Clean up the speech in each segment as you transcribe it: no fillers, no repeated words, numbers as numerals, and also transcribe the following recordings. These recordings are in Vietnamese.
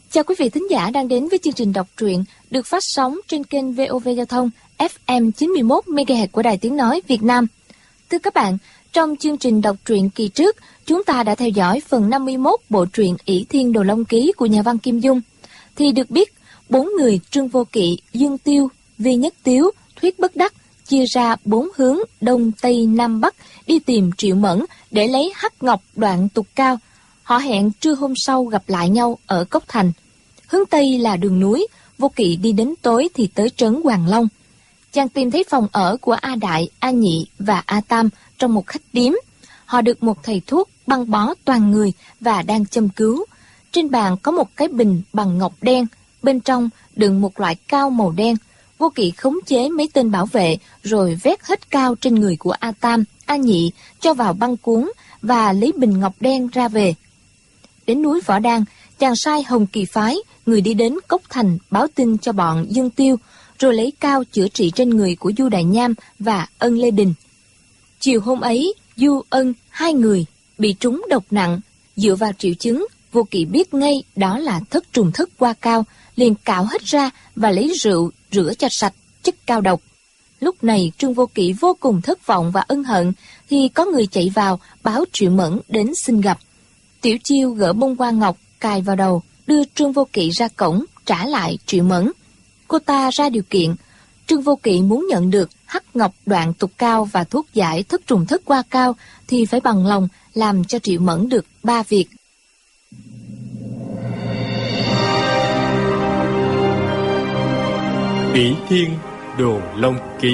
Chào quý vị thính giả đang đến với chương trình đọc truyện được phát sóng trên kênh VOV Giao thông FM 91 MHz của Đài Tiếng nói Việt Nam. Thưa các bạn, trong chương trình đọc truyện kỳ trước, chúng ta đã theo dõi phần 51 bộ truyện Ỷ Thiên Đồ Long Ký của nhà văn Kim Dung. Thì được biết, 4 người Trương Vô Kỵ, Dương Tiêu, Vi Nhất Tiếu, Thuyết Bất Đắc chia ra 4 hướng Đông, Tây, Nam, Bắc đi tìm Triệu Mẫn để lấy hắc ngọc đoạn tục cao. Họ hẹn trưa hôm sau gặp lại nhau ở Cốc Thành. Hướng Tây là đường núi, Vô Kỵ đi đến tối thì tới trấn Hoàng Long. Chàng tìm thấy phòng ở của A Đại, A Nhị và A Tam trong một khách điếm. Họ được một thầy thuốc băng bó toàn người và đang châm cứu. Trên bàn có một cái bình bằng ngọc đen, bên trong đựng một loại cao màu đen. Vô Kỵ khống chế mấy tên bảo vệ rồi vét hết cao trên người của A Tam, A Nhị cho vào băng cuốn và lấy bình ngọc đen ra về. Đến núi Võ Đan, chàng sai Hồng Kỳ Phái, người đi đến Cốc Thành báo tin cho bọn Dương Tiêu, rồi lấy cao chữa trị trên người của Du Đại Nham và Ân Lê Đình. Chiều hôm ấy, Du, Ân, hai người bị trúng độc nặng. Dựa vào triệu chứng, Vô Kỵ biết ngay đó là thất trùng thất qua cao, liền cạo hết ra và lấy rượu rửa cho sạch chất cao độc. Lúc này Trương Vô Kỵ vô cùng thất vọng và ân hận, thì có người chạy vào báo Triệu Mẫn đến xin gặp. Tiểu Chiêu gỡ bông hoa ngọc cài vào đầu, đưa Trương Vô Kỵ ra cổng trả lại Triệu Mẫn. Cô ta ra điều kiện, Trương Vô Kỵ muốn nhận được hắc ngọc đoạn tục cao và thuốc giải thất trùng thất qua cao thì phải bằng lòng làm cho Triệu Mẫn được 3 việc. Ỷ Thiên Đồ Long Ký.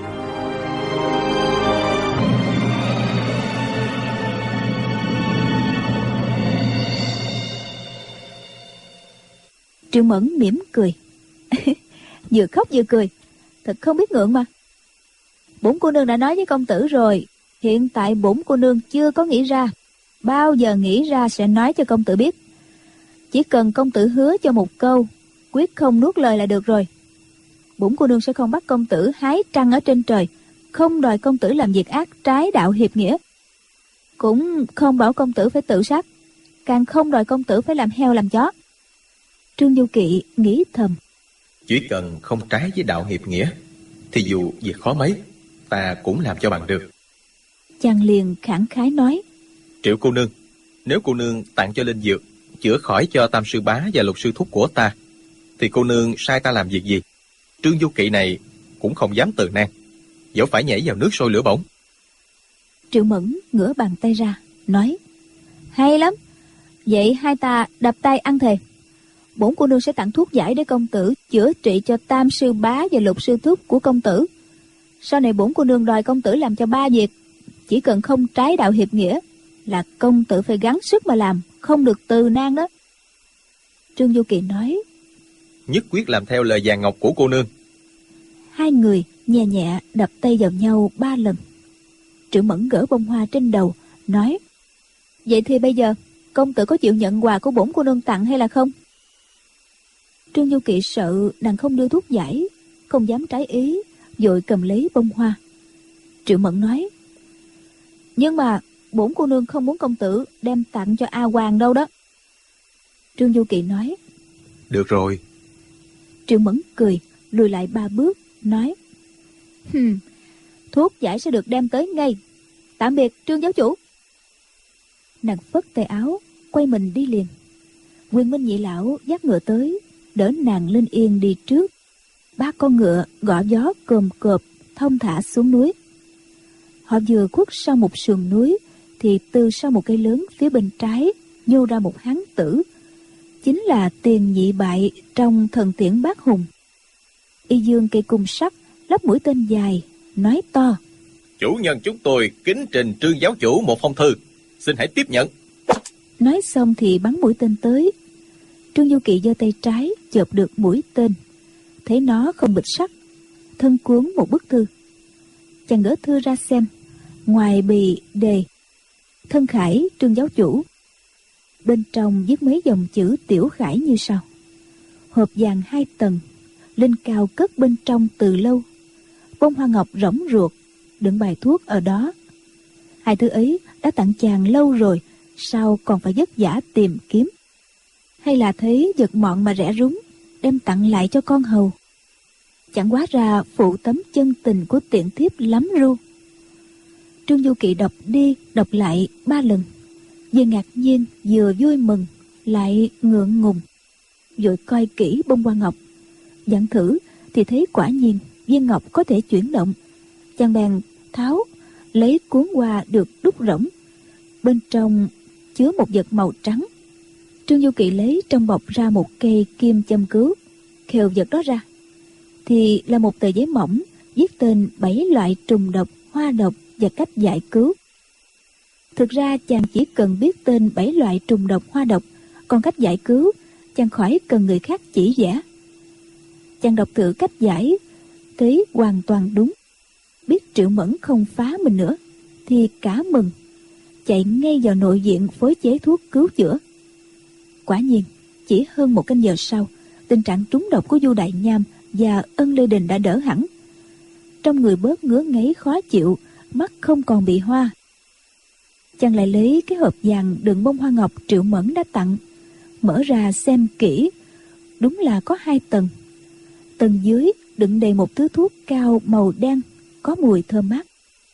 Triệu Mẫn mỉm cười. Vừa khóc vừa cười, thật không biết ngượng mà. Bổn cô nương đã nói với công tử rồi, hiện tại bổn cô nương chưa có nghĩ ra, bao giờ nghĩ ra sẽ nói cho công tử biết. Chỉ cần công tử hứa cho một câu, quyết không nuốt lời là được rồi. Bổn cô nương sẽ không bắt công tử hái trăng ở trên trời, không đòi công tử làm việc ác trái đạo hiệp nghĩa, cũng không bảo công tử phải tự sát, càng không đòi công tử phải làm heo làm chó. Trương Vô Kỵ nghĩ thầm, chỉ cần không trái với đạo hiệp nghĩa thì dù việc khó mấy, ta cũng làm cho bằng được. Chàng liền khẳng khái nói, Triệu cô nương, nếu cô nương tặng cho linh dược chữa khỏi cho Tam sư bá và Lục sư thúc của ta, thì cô nương sai ta làm việc gì, Trương Vô Kỵ này cũng không dám từ nan, dẫu phải nhảy vào nước sôi lửa bỏng. Triệu Mẫn ngửa bàn tay ra nói, hay lắm, vậy hai ta đập tay ăn thề. Bổn cô nương sẽ tặng thuốc giải để công tử chữa trị cho Tam sư bá và Lục sư thúc của công tử. Sau này bổn cô nương đòi công tử làm cho 3 việc, chỉ cần không trái đạo hiệp nghĩa là công tử phải gắng sức mà làm, không được từ nan đó. Trương Vô Kỵ nói, nhất quyết làm theo lời vàng ngọc của cô nương. Hai người nhẹ nhẹ đập tay vào nhau 3 lần. Triệu Mẫn gỡ bông hoa trên đầu nói, vậy thì bây giờ công tử có chịu nhận quà của bổn cô nương tặng hay là không? Trương Vô Kỵ sợ nàng không đưa thuốc giải, không dám trái ý, vội cầm lấy bông hoa. Triệu Mẫn nói, nhưng mà bổn cô nương không muốn công tử đem tặng cho A Hoàng đâu đó. Trương Vô Kỵ nói, được rồi. Triệu Mẫn cười, lùi lại 3 bước, nói, thuốc giải sẽ được đem tới ngay. Tạm biệt Trương giáo chủ. Nàng phất tay áo, quay mình đi liền. Quyền Minh nhị lão dắt ngựa tới, đỡ nàng lên yên đi trước. 3 con ngựa gõ gió cồm cộp thông thả xuống núi. Họ vừa khuất sau một sườn núi thì từ sau một cây lớn phía bên trái nhô ra một hán tử, chính là Tiền Nhị Bại trong Thần Tiễn Bát Hùng. Y dương cây cung sắt, lắp mũi tên dài, nói to, chủ nhân chúng tôi kính trình Trương giáo chủ một phong thư, xin hãy tiếp nhận. Nói xong thì bắn mũi tên tới. Trương Vô Kỵ giơ tay trái chộp được mũi tên, thấy nó không bịch sắt, thân cuốn một bức thư. Chàng gỡ thư ra xem, ngoài bì đề, thân khải Trương giáo chủ, bên trong viết mấy dòng chữ tiểu khải như sau: hộp vàng 2 tầng, lên cao cất bên trong từ lâu, bông hoa ngọc rỗng ruột, đựng bài thuốc ở đó. 2 thứ ấy đã tặng chàng lâu rồi, sao còn phải vất vả tìm kiếm. hay là thấy vật mọn mà rẻ rúng, đem tặng lại cho con hầu. Chẳng hóa ra phụ tấm chân tình của tiện thiếp lắm ru. Trương Du Kỵ đọc đi đọc lại 3 lần, vừa ngạc nhiên vừa vui mừng, lại ngượng ngùng, vội coi kỹ bông hoa ngọc. Dặn thử thì thấy quả nhiên viên ngọc có thể chuyển động. Chàng bèn tháo lấy cuốn hoa được đúc rỗng, bên trong chứa một vật màu trắng. Trương Du Kỵ lấy trong bọc ra một cây kim châm cứu, khều vật đó ra thì là một tờ giấy mỏng viết tên 7 loại trùng độc, hoa độc và cách giải cứu. Thực ra chàng chỉ cần biết tên 7 loại trùng độc, hoa độc, còn cách giải cứu chàng khỏi cần người khác chỉ vẽ. Chàng đọc thử cách giải thấy hoàn toàn đúng. Biết Triệu Mẫn không phá mình nữa thì cả mừng, chạy ngay vào nội viện phối chế thuốc cứu chữa. Quả nhiên chỉ hơn 1 canh giờ sau, tình trạng trúng độc của Du Đại Nham và Ân Lê Đình đã đỡ hẳn. Trong người bớt ngứa ngáy khó chịu, mắt không còn bị hoa. Chàng lại lấy cái hộp vàng đựng bông hoa ngọc Triệu Mẫn đã tặng, mở ra xem kỹ. Đúng là có 2 tầng. Tầng dưới đựng đầy một thứ thuốc cao màu đen, có mùi thơm mát.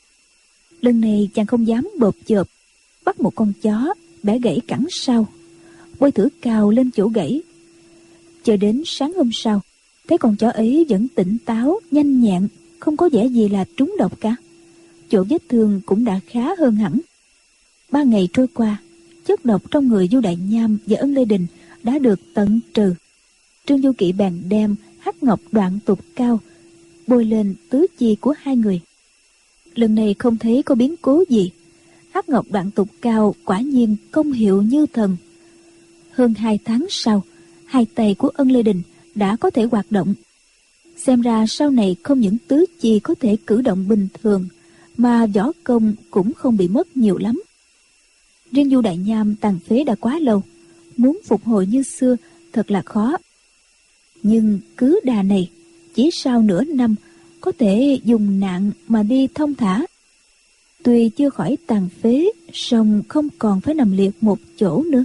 Lần này chàng không dám bộp chộp, bắt một con chó bẻ gãy cẳng sau, bôi thử cào lên chỗ gãy. Chờ đến sáng hôm sau, thấy con chó ấy vẫn tỉnh táo, nhanh nhẹn, không có vẻ gì là trúng độc cả. Chỗ vết thương cũng đã khá hơn hẳn. 3 ngày trôi qua, chất độc trong người Du Đại Nham và Ân Lê Đình đã được tận trừ. Trương Du Kỵ bèn đem hắc ngọc đoạn tục cao bôi lên tứ chi của 2 người. Lần này không thấy có biến cố gì. Hắc ngọc đoạn tục cao quả nhiên công hiệu như thần. Hơn 2 tháng sau, 2 tay của Ân Lê Đình đã có thể hoạt động. Xem ra sau này không những tứ chi có thể cử động bình thường, mà võ công cũng không bị mất nhiều lắm. Riêng Du Đại Nham tàn phế đã quá lâu, muốn phục hồi như xưa thật là khó. Nhưng cứ đà này, chỉ sau nửa năm có thể dùng nạn mà đi thông thả. Tuy chưa khỏi tàn phế, song không còn phải nằm liệt một chỗ nữa.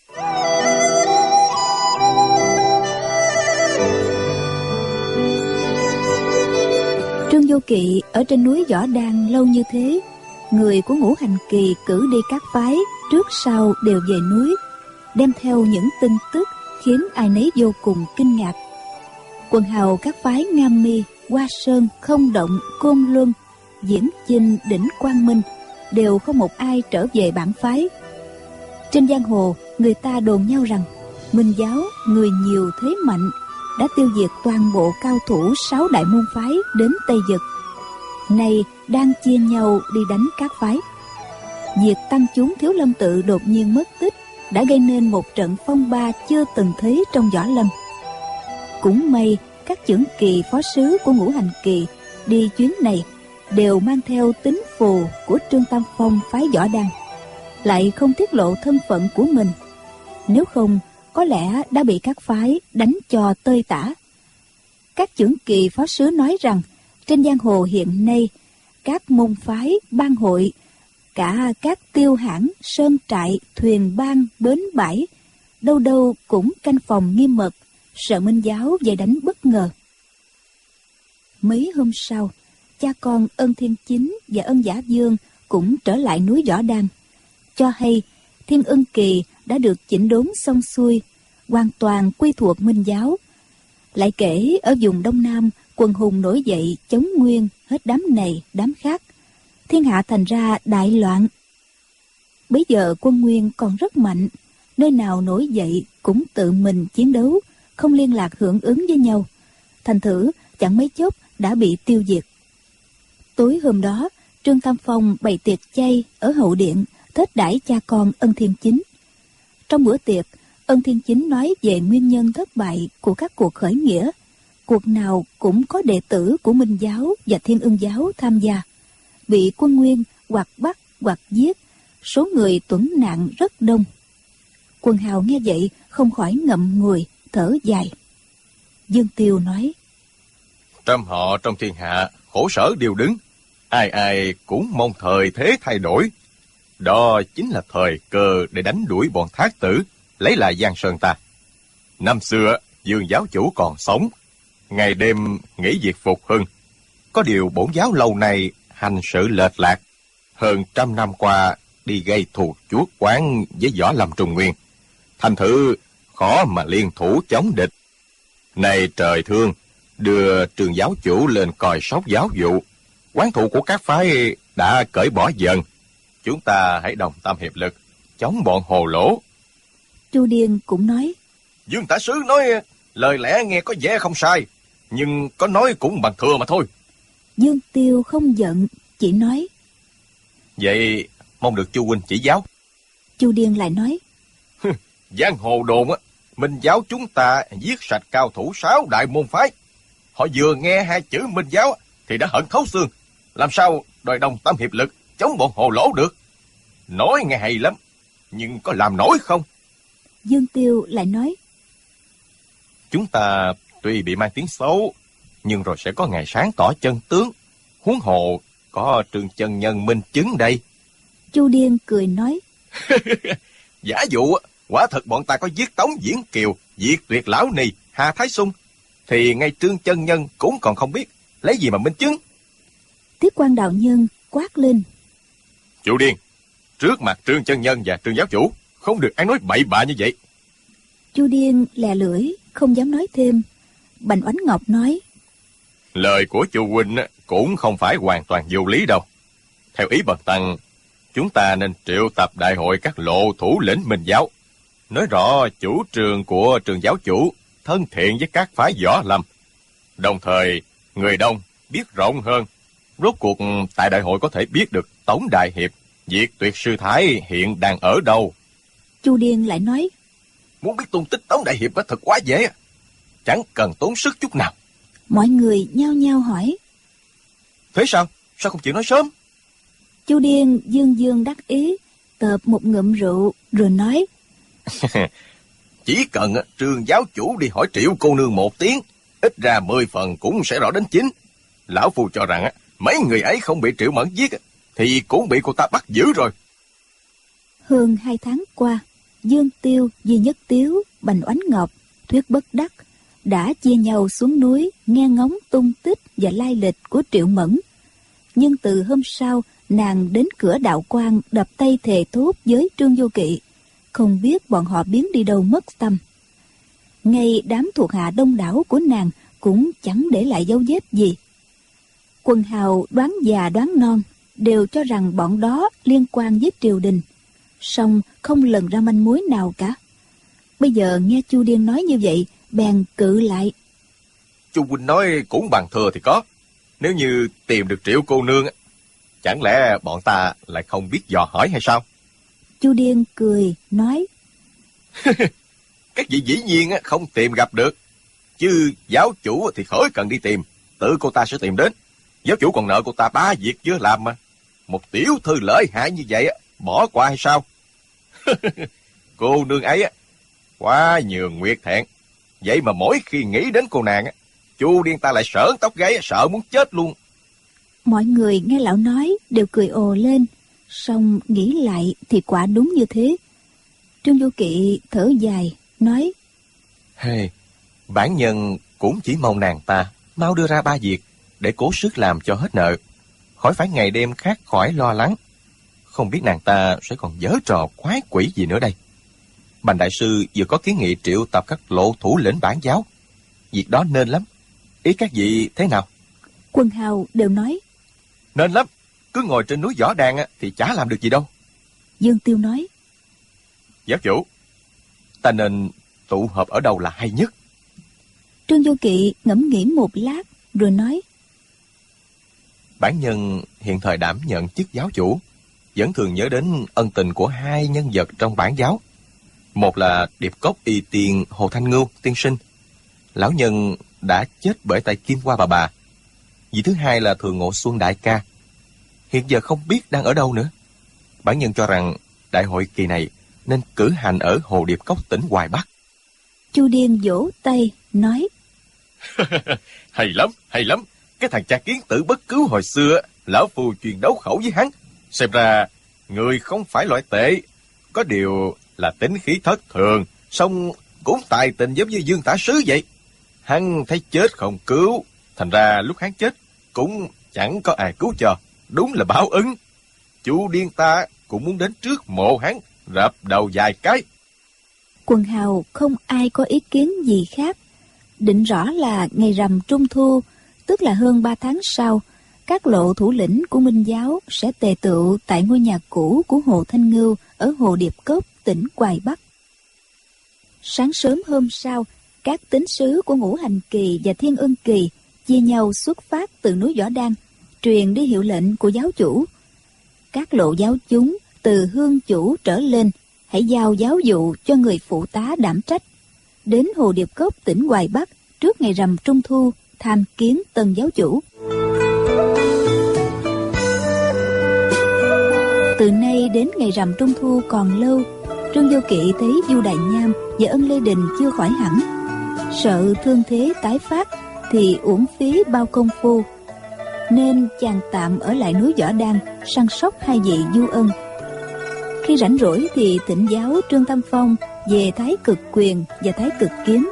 Trương Du Kỵ ở trên núi Võ Đan lâu như thế, người của Ngũ Hành Kỳ cử đi các phái trước sau đều về núi, đem theo những tin tức khiến ai nấy vô cùng kinh ngạc. Quần hào các phái Ngam Mi, Hoa Sơn, Không Động, Côn Luân, Diễn Chinh, Đỉnh Quang Minh đều không một ai trở về bản phái. Trên giang hồ, người ta đồn nhau rằng Minh giáo người nhiều thế mạnh đã tiêu diệt toàn bộ cao thủ 6 đại môn phái đến Tây Vực, nay đang chia nhau đi đánh các phái. Việc tăng chúng Thiếu Lâm Tự đột nhiên mất tích đã gây nên một trận phong ba chưa từng thấy trong võ lâm. Cũng may các chưởng kỳ phó sứ của Ngũ Hành Kỳ đi chuyến này đều mang theo tín phù của Trương Tam Phong phái Võ Đan, lại không tiết lộ thân phận của mình. Nếu không, có lẽ đã bị các phái đánh cho tơi tả. Các chưởng kỳ phó sứ nói rằng trên giang hồ hiện nay, các môn phái, ban hội, cả các tiêu hãng, sơn trại, thuyền bang, bến bãi, đâu đâu cũng canh phòng nghiêm mật, sợ Minh giáo về đánh bất ngờ. Mấy hôm sau, cha con Ân Thiên Chính và Ân Giả Dương cũng trở lại núi Võ Đan, cho hay Thiên Ưng Kỳ đã được chỉnh đốn xong xuôi, hoàn toàn quy thuộc Minh giáo. Lại kể ở vùng Đông Nam, quần hùng nổi dậy chống nguyên hết đám này đám khác, thiên hạ thành ra đại loạn. Bấy giờ quân Nguyên còn rất mạnh, nơi nào nổi dậy cũng tự mình chiến đấu, không liên lạc hưởng ứng với nhau, thành thử chẳng mấy chốc đã bị tiêu diệt. Tối hôm đó, Trương Tam Phong bày tiệc chay ở hậu điện thết đãi cha con Ân Thiên Chính. Trong bữa tiệc, Ân Thiên Chính nói về nguyên nhân thất bại của các cuộc khởi nghĩa. Cuộc nào cũng có đệ tử của Minh giáo và Thiên Ưng giáo tham gia, bị quân Nguyên hoặc bắt hoặc giết, số người tuẫn nạn rất đông. Quần hào nghe vậy không khỏi ngậm ngùi thở dài. Dương Tiêu nói: Trăm họ trong thiên hạ khổ sở đều đứng, ai ai cũng mong thời thế thay đổi. Đó chính là thời cơ để đánh đuổi bọn Thác Tử, lấy lại Giang Sơn ta. Năm xưa, Dương giáo chủ còn sống, ngày đêm nghĩ việc phục hưng. Có điều bổn giáo lâu nay hành sự lệch lạc. Hơn 100 năm qua đi gây thù chuốc oán với Võ Lâm Trung Nguyên. Thành thử khó mà liên thủ chống địch. Này trời thương, đưa Trường giáo chủ lên coi sóc giáo vụ. Oán thù của các phái đã cởi bỏ dần. Chúng ta hãy đồng tâm hiệp lực, chống bọn hồ lỗ. Chu Điền cũng nói. Dương tả sứ nói lời lẽ nghe có vẻ không sai, nhưng có nói cũng bằng thừa mà thôi. Dương Tiêu không giận, chỉ nói. Vậy mong được chu huynh chỉ giáo. Chu Điền lại nói. Giang hồ đồn á, Minh giáo chúng ta giết sạch cao thủ 6 đại môn phái. Họ vừa nghe 2 chữ Minh giáo thì đã hận thấu xương. Làm sao đòi đồng tâm hiệp lực chống bọn hồ lỗ được? Nói nghe hay lắm, nhưng có làm nổi không? Dương Tiêu lại nói. Chúng ta tuy bị mang tiếng xấu, nhưng rồi sẽ có ngày sáng tỏ chân tướng. Huống hồ có Trương chân nhân minh chứng đây. Chu Điền cười nói. Giả dụ quả thật bọn ta có giết Tống Diễn Kiều, diệt tuyệt Lão Nì, Hà Thái Sung, thì ngay Trương chân nhân cũng còn không biết, lấy gì mà minh chứng? Tiết Quan đạo nhân quát lên. Chu Điền, trước mặt Trương chân nhân và Trương giáo chủ, không được ăn nói bậy bạ như vậy. Chu Điền lè lưỡi, không dám nói thêm. Bành Oánh Ngọc nói. Lời của Chu huynh cũng không phải hoàn toàn vô lý đâu. Theo ý bần tăng, chúng ta nên triệu tập đại hội các lộ thủ lĩnh Minh giáo, nói rõ chủ trương của Trường giáo chủ thân thiện với các phái võ lâm. Đồng thời, người đông biết rộng hơn. Rốt cuộc tại đại hội có thể biết được Tống đại hiệp, Diệt tuyệt sư thái hiện đang ở đâu. Chu Điền lại nói. Muốn biết tung tích Tống đại hiệp thật quá dễ, chẳng cần tốn sức chút nào. Mọi người nhao nhao hỏi. Thế sao? Sao không chịu nói sớm? Chu Điền dương dương đắc ý, tợp một ngụm rượu rồi nói. Chỉ cần Trương giáo chủ đi hỏi Triệu cô nương một tiếng, ít ra 10 phần cũng sẽ rõ đến chính. Lão phu cho rằng mấy người ấy không bị Triệu Mẫn giết thì cũng bị cô ta bắt giữ rồi. Hơn 2 tháng qua, Dương Tiêu, Duy Nhất Tiếu, Bành Oánh Ngọc, Thuyết Bất Đắc đã chia nhau xuống núi nghe ngóng tung tích và lai lịch của Triệu Mẫn. Nhưng từ hôm sau, nàng đến cửa đạo quan đập tay thề thốt với Trương Vô Kỵ, không biết bọn họ biến đi đâu mất tăm. Ngay đám thuộc hạ đông đảo của nàng cũng chẳng để lại dấu vết gì. Quần hào đoán già đoán non đều cho rằng bọn đó liên quan với triều đình, song không lần ra manh mối nào cả. Bây giờ nghe Chu Điền nói như vậy, bèn cự lại. Chu huynh nói cũng bằng thừa thì có. Nếu như tìm được Triệu cô nương, chẳng lẽ bọn ta lại không biết dò hỏi hay sao? Chu Điền cười nói. Các vị dĩ nhiên không tìm gặp được, chứ giáo chủ thì khỏi cần đi tìm, tự cô ta sẽ tìm đến. Giáo chủ còn nợ cô ta 3 việc chưa làm mà. Một tiểu thư lợi hại như vậy bỏ qua hay sao? Cô nương ấy quá nhường nguyệt thẹn. Vậy mà mỗi khi nghĩ đến cô nàng, Chu Điền ta lại sởn tóc gáy, sợ muốn chết luôn. Mọi người nghe lão nói đều cười ồ lên, song nghĩ lại thì quả đúng như thế. Trương Vô Kỵ thở dài nói. Hey, bản nhân cũng chỉ mong nàng ta mau đưa ra 3 việc để cố sức làm cho hết nợ, khỏi phải ngày đêm khát khỏi lo lắng. Không biết nàng ta sẽ còn giở trò quái quỷ gì nữa đây. Bành đại sư vừa có kiến nghị triệu tập các lộ thủ lĩnh bản giáo. Việc đó nên lắm. Ý các vị thế nào? Quần hào đều nói. Nên lắm. Cứ ngồi trên núi Võ Đàn thì chả làm được gì đâu. Dương Tiêu nói. Giáo chủ, ta nên tụ họp ở đâu là hay nhất? Trương Vô Kỵ ngẫm nghĩ một lát rồi nói. Bản nhân hiện thời đảm nhận chức giáo chủ, vẫn thường nhớ đến ân tình của 2 nhân vật trong bản giáo. Một là Điệp Cốc Y Tiên Hồ Thanh Ngưu tiên sinh, lão nhân đã chết bởi tay Kim Hoa bà. Vị thứ hai là Thường Ngộ Xuân đại ca, hiện giờ không biết đang ở đâu nữa. Bản nhân cho rằng đại hội kỳ này nên cử hành ở Hồ Điệp Cốc tỉnh Hoài Bắc. Chu Điền vỗ tay nói. Hay lắm, hay lắm. Cái thằng cha Kiến Tử bất cứu hồi xưa, lão phu truyền đấu khẩu với hắn. Xem ra người không phải loại tệ, có điều là tính khí thất thường, song cũng tài tình giống như Dương tả sứ vậy. Hắn thấy chết không cứu, thành ra lúc hắn chết cũng chẳng có ai cứu cho. Đúng là báo ứng. Chú điên ta cũng muốn đến trước mộ hắn, rập đầu vài cái. Quần hào không ai có ý kiến gì khác. Định rõ là ngày rằm Trung Thu, tức là hơn 3 tháng sau, các lộ thủ lĩnh của Minh giáo sẽ tề tựu tại ngôi nhà cũ của Hồ Thanh Ngưu ở Hồ Điệp Cốc, tỉnh Hoài Bắc. Sáng sớm hôm sau, các tín sứ của Ngũ Hành Kỳ và Thiên Ưng Kỳ chia nhau xuất phát từ núi Võ Đan, truyền đi hiệu lệnh của giáo chủ. Các lộ giáo chúng từ hương chủ trở lên hãy giao giáo dụ cho người phụ tá đảm trách, đến Hồ Điệp Cốc, tỉnh Hoài Bắc trước ngày rằm Trung Thu tham kiến tân giáo chủ. Từ nay đến ngày rằm Trung Thu còn lâu. Trương Vô Kỵ thấy Vu Đại Nham và Ân Lê Đình chưa khỏi hẳn, sợ thương thế tái phát thì uổng phí bao công phu, nên chàng tạm ở lại núi Võ Đan săn sóc hai vị Du Ân. Khi rảnh rỗi thì thỉnh giáo Trương Tam Phong về Thái Cực Quyền và Thái Cực Kiếm.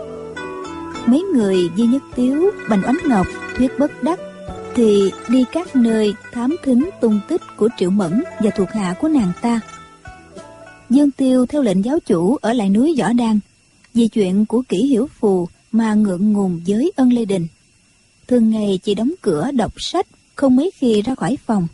Mấy người Di Nhất Tiếu, Bành Oánh Ngọc, Thuyết Bất Đắc thì đi các nơi thám thính tung tích của Triệu Mẫn và thuộc hạ của nàng ta. Dương Tiêu theo lệnh giáo chủ ở lại núi Võ Đan, vì chuyện của Kỷ Hiểu Phù mà ngượng ngùng với Ân Lê Đình. Thường ngày chỉ đóng cửa đọc sách, không mấy khi ra khỏi phòng.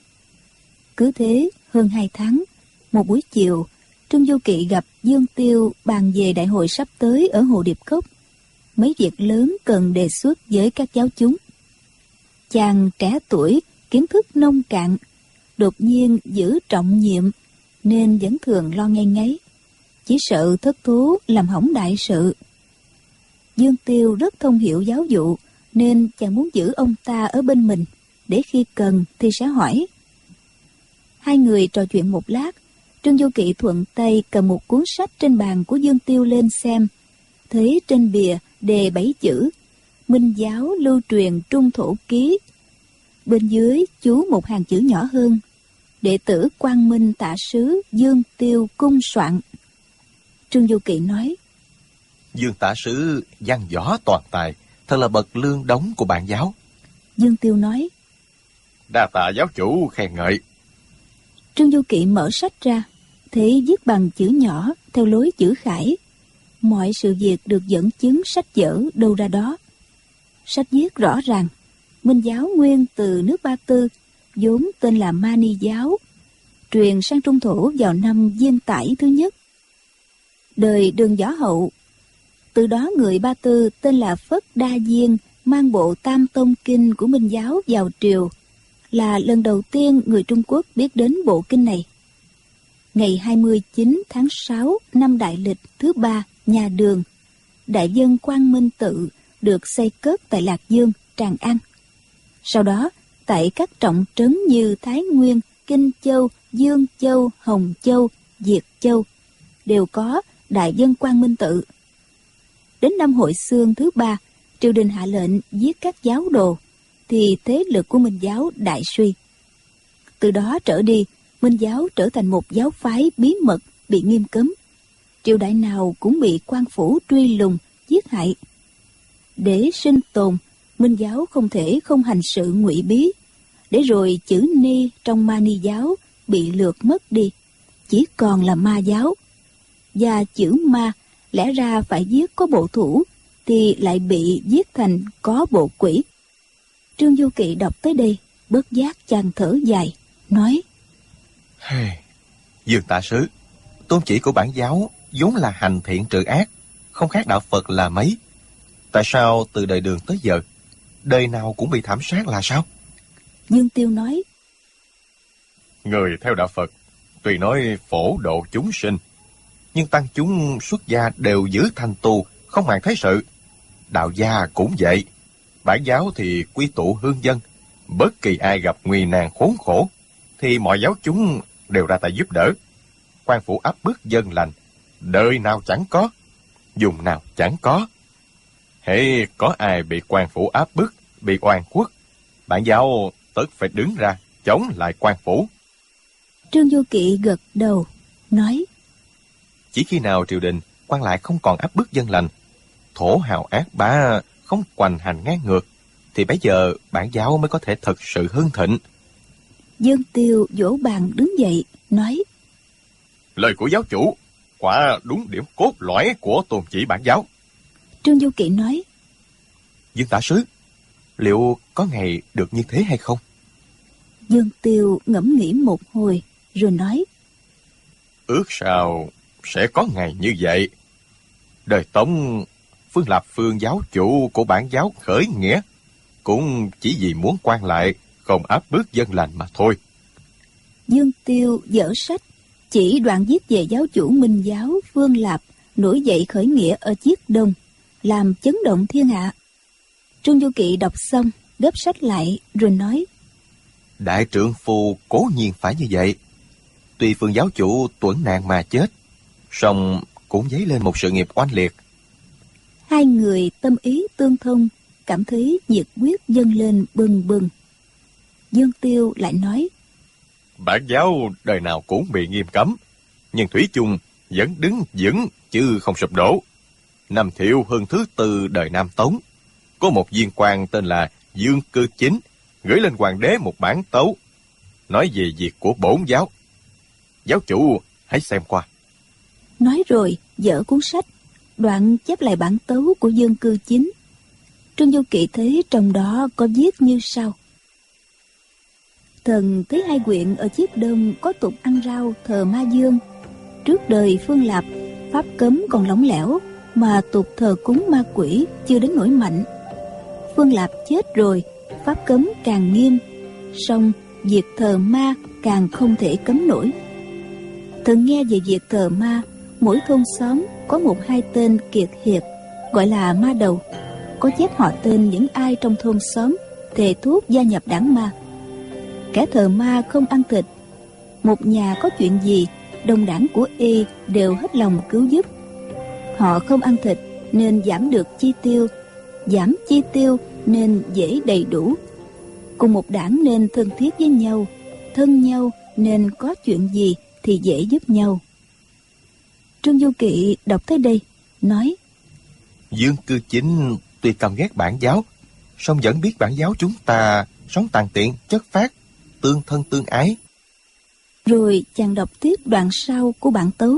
Cứ thế hơn 2 tháng, một buổi chiều, Trương Vô Kỵ gặp Dương Tiêu bàn về đại hội sắp tới ở Hồ Điệp Cốc. Mấy việc lớn cần đề xuất với các giáo chúng. Chàng trẻ tuổi, kiến thức nông cạn, đột nhiên giữ trọng nhiệm, nên vẫn thường lo ngay ngáy, chỉ sợ thất thố làm hỏng đại sự. Dương Tiêu rất thông hiểu giáo dụ, nên chàng muốn giữ ông ta ở bên mình, để khi cần thì sẽ hỏi. Hai người trò chuyện một lát, Trương Vô Kỵ thuận tay cầm một cuốn sách trên bàn của Dương Tiêu lên xem, thấy trên bìa đề 7 chữ Minh giáo lưu truyền Trung Thổ Ký. Bên dưới chú một hàng chữ nhỏ hơn: đệ tử Quang Minh Tả Sứ Dương Tiêu cung soạn. Trương Vô Kỵ nói: Dương tả sứ văn võ toàn tài, thật là bậc lương đống của bạn giáo. Dương Tiêu nói: Đa tạ giáo chủ khen ngợi. Trương Vô Kỵ mở sách ra, thấy viết bằng chữ nhỏ theo lối chữ khải. Mọi sự việc được dẫn chứng sách vở đâu ra đó. Sách viết rõ ràng Minh giáo nguyên từ nước Ba Tư, vốn tên là Mani giáo, truyền sang Trung Thổ vào năm Diên Tải thứ nhất, đời Đường Võ Hậu. Từ đó người Ba Tư tên là Phất Đa Diên mang bộ Tam Tông Kinh của Minh giáo vào triều, là lần đầu tiên người Trung Quốc biết đến bộ kinh này. Ngày 29 tháng 6 năm Đại Lịch thứ 3 nhà Đường, đại dân Quang Minh Tự được xây cất tại Lạc Dương, Tràng An. Sau đó, tại các trọng trấn như Thái Nguyên, Kinh Châu, Dương Châu, Hồng Châu, Diệt Châu đều có đại dân Quang Minh Tự. Đến năm Hội Xương thứ 3, triều đình hạ lệnh giết các giáo đồ, thì thế lực của Minh giáo đại suy. Từ đó trở đi, Minh giáo trở thành một giáo phái bí mật bị nghiêm cấm. Triều đại nào cũng bị quan phủ truy lùng, giết hại. Để sinh tồn, Minh giáo không thể không hành sự ngụy bí, để rồi chữ ni trong Mani giáo bị lược mất đi, chỉ còn là ma giáo. Và chữ ma lẽ ra phải giết có bộ thủ, thì lại bị giết thành có bộ quỷ. Trương Vô Kỵ đọc tới đây, bất giác chàng thở dài, nói: Dương tả sứ, tôn chỉ của bản giáo vốn là hành thiện trừ ác, không khác đạo Phật là mấy. Tại sao từ đời Đường tới giờ, đời nào cũng bị thảm sát là sao? Dương Tiêu nói: Người theo đạo Phật tuy nói phổ độ chúng sinh, nhưng tăng chúng xuất gia đều giữ thanh tu, không màng thế sự. Đạo gia cũng vậy. Bản giáo thì quy tụ hương dân, bất kỳ ai gặp nguy nan khốn khổ thì mọi giáo chúng đều ra tay giúp đỡ. Quan phủ áp bức dân lành, đời nào chẳng có, dùng nào chẳng có. Hễ có ai bị quan phủ áp bức, bị oan khuất, bản giáo tất phải đứng ra chống lại quan phủ. Trương Vô Kỵ gật đầu, nói: Chỉ khi nào triều đình quan lại không còn áp bức dân lành, thổ hào ác bá không hoành hành ngang ngược, thì bây giờ bản giáo mới có thể thực sự hưng thịnh. Dương Tiêu vỗ bàn đứng dậy, nói: Lời của giáo chủ quả đúng điểm cốt lõi của tôn chỉ bản giáo. Trương Du Kỵ nói: Dương tả sứ, liệu có ngày được như thế hay không? Dương Tiêu ngẫm nghĩ một hồi, rồi nói: Ước sao sẽ có ngày như vậy. Đời Tống, Phương Lạp Phương giáo chủ của bản giáo khởi nghĩa cũng chỉ vì muốn quan lại không áp bức dân lành mà thôi. Dương Tiêu dở sách chỉ đoạn viết về giáo chủ Minh giáo Phương Lạp nổi dậy khởi nghĩa ở Chiết Đông, làm chấn động thiên hạ. Trương Du Kỵ đọc xong, gấp sách lại rồi nói: Đại trượng phu cố nhiên phải như vậy. Tuy Phương giáo chủ tuẫn nạn mà chết, song cũng dấy lên một sự nghiệp oanh liệt. Hai người tâm ý tương thông, cảm thấy nhiệt huyết dâng lên bừng bừng. Dương Tiêu lại nói: Bản giáo đời nào cũng bị nghiêm cấm, nhưng thủy chung vẫn đứng vững chứ không sụp đổ. Năm Thiệu Hưng thứ tư đời Nam Tống, có một viên quan tên là Dương Cư Chính gửi lên hoàng đế một bản tấu nói về việc của bổn giáo. Giáo chủ hãy xem qua. Nói rồi dở cuốn sách, đoạn chép lại bản tấu của Dương Cư Chính. Trương Du Kỵ thấy trong đó có viết như sau: Thần thấy hai huyện ở Chiết Đông có tục ăn rau thờ ma dương. Trước đời Phương Lạp, pháp cấm còn lỏng lẻo, mà tục thờ cúng ma quỷ chưa đến nỗi mạnh. Phương Lạp chết rồi, pháp cấm càng nghiêm, song việc thờ ma càng không thể cấm nổi. Thần nghe về việc thờ ma, mỗi thôn xóm có một hai tên kiệt hiệt, gọi là ma đầu, có chép họ tên những ai trong thôn xóm thề thốt gia nhập đảng ma. Kẻ thờ ma không ăn thịt. Một nhà có chuyện gì, đồng đảng của y đều hết lòng cứu giúp. Họ không ăn thịt nên giảm được chi tiêu, giảm chi tiêu nên dễ đầy đủ. Cùng một đảng nên thân thiết với nhau, thân nhau nên có chuyện gì thì dễ giúp nhau. Trương Du Kỵ đọc tới đây, nói: Dương Cư Chính tuy căm ghét bản giáo, song vẫn biết bản giáo chúng ta sống tàn tiện, chất phác, tương thân tương ái. Rồi chàng đọc tiếp đoạn sau của bản tấu: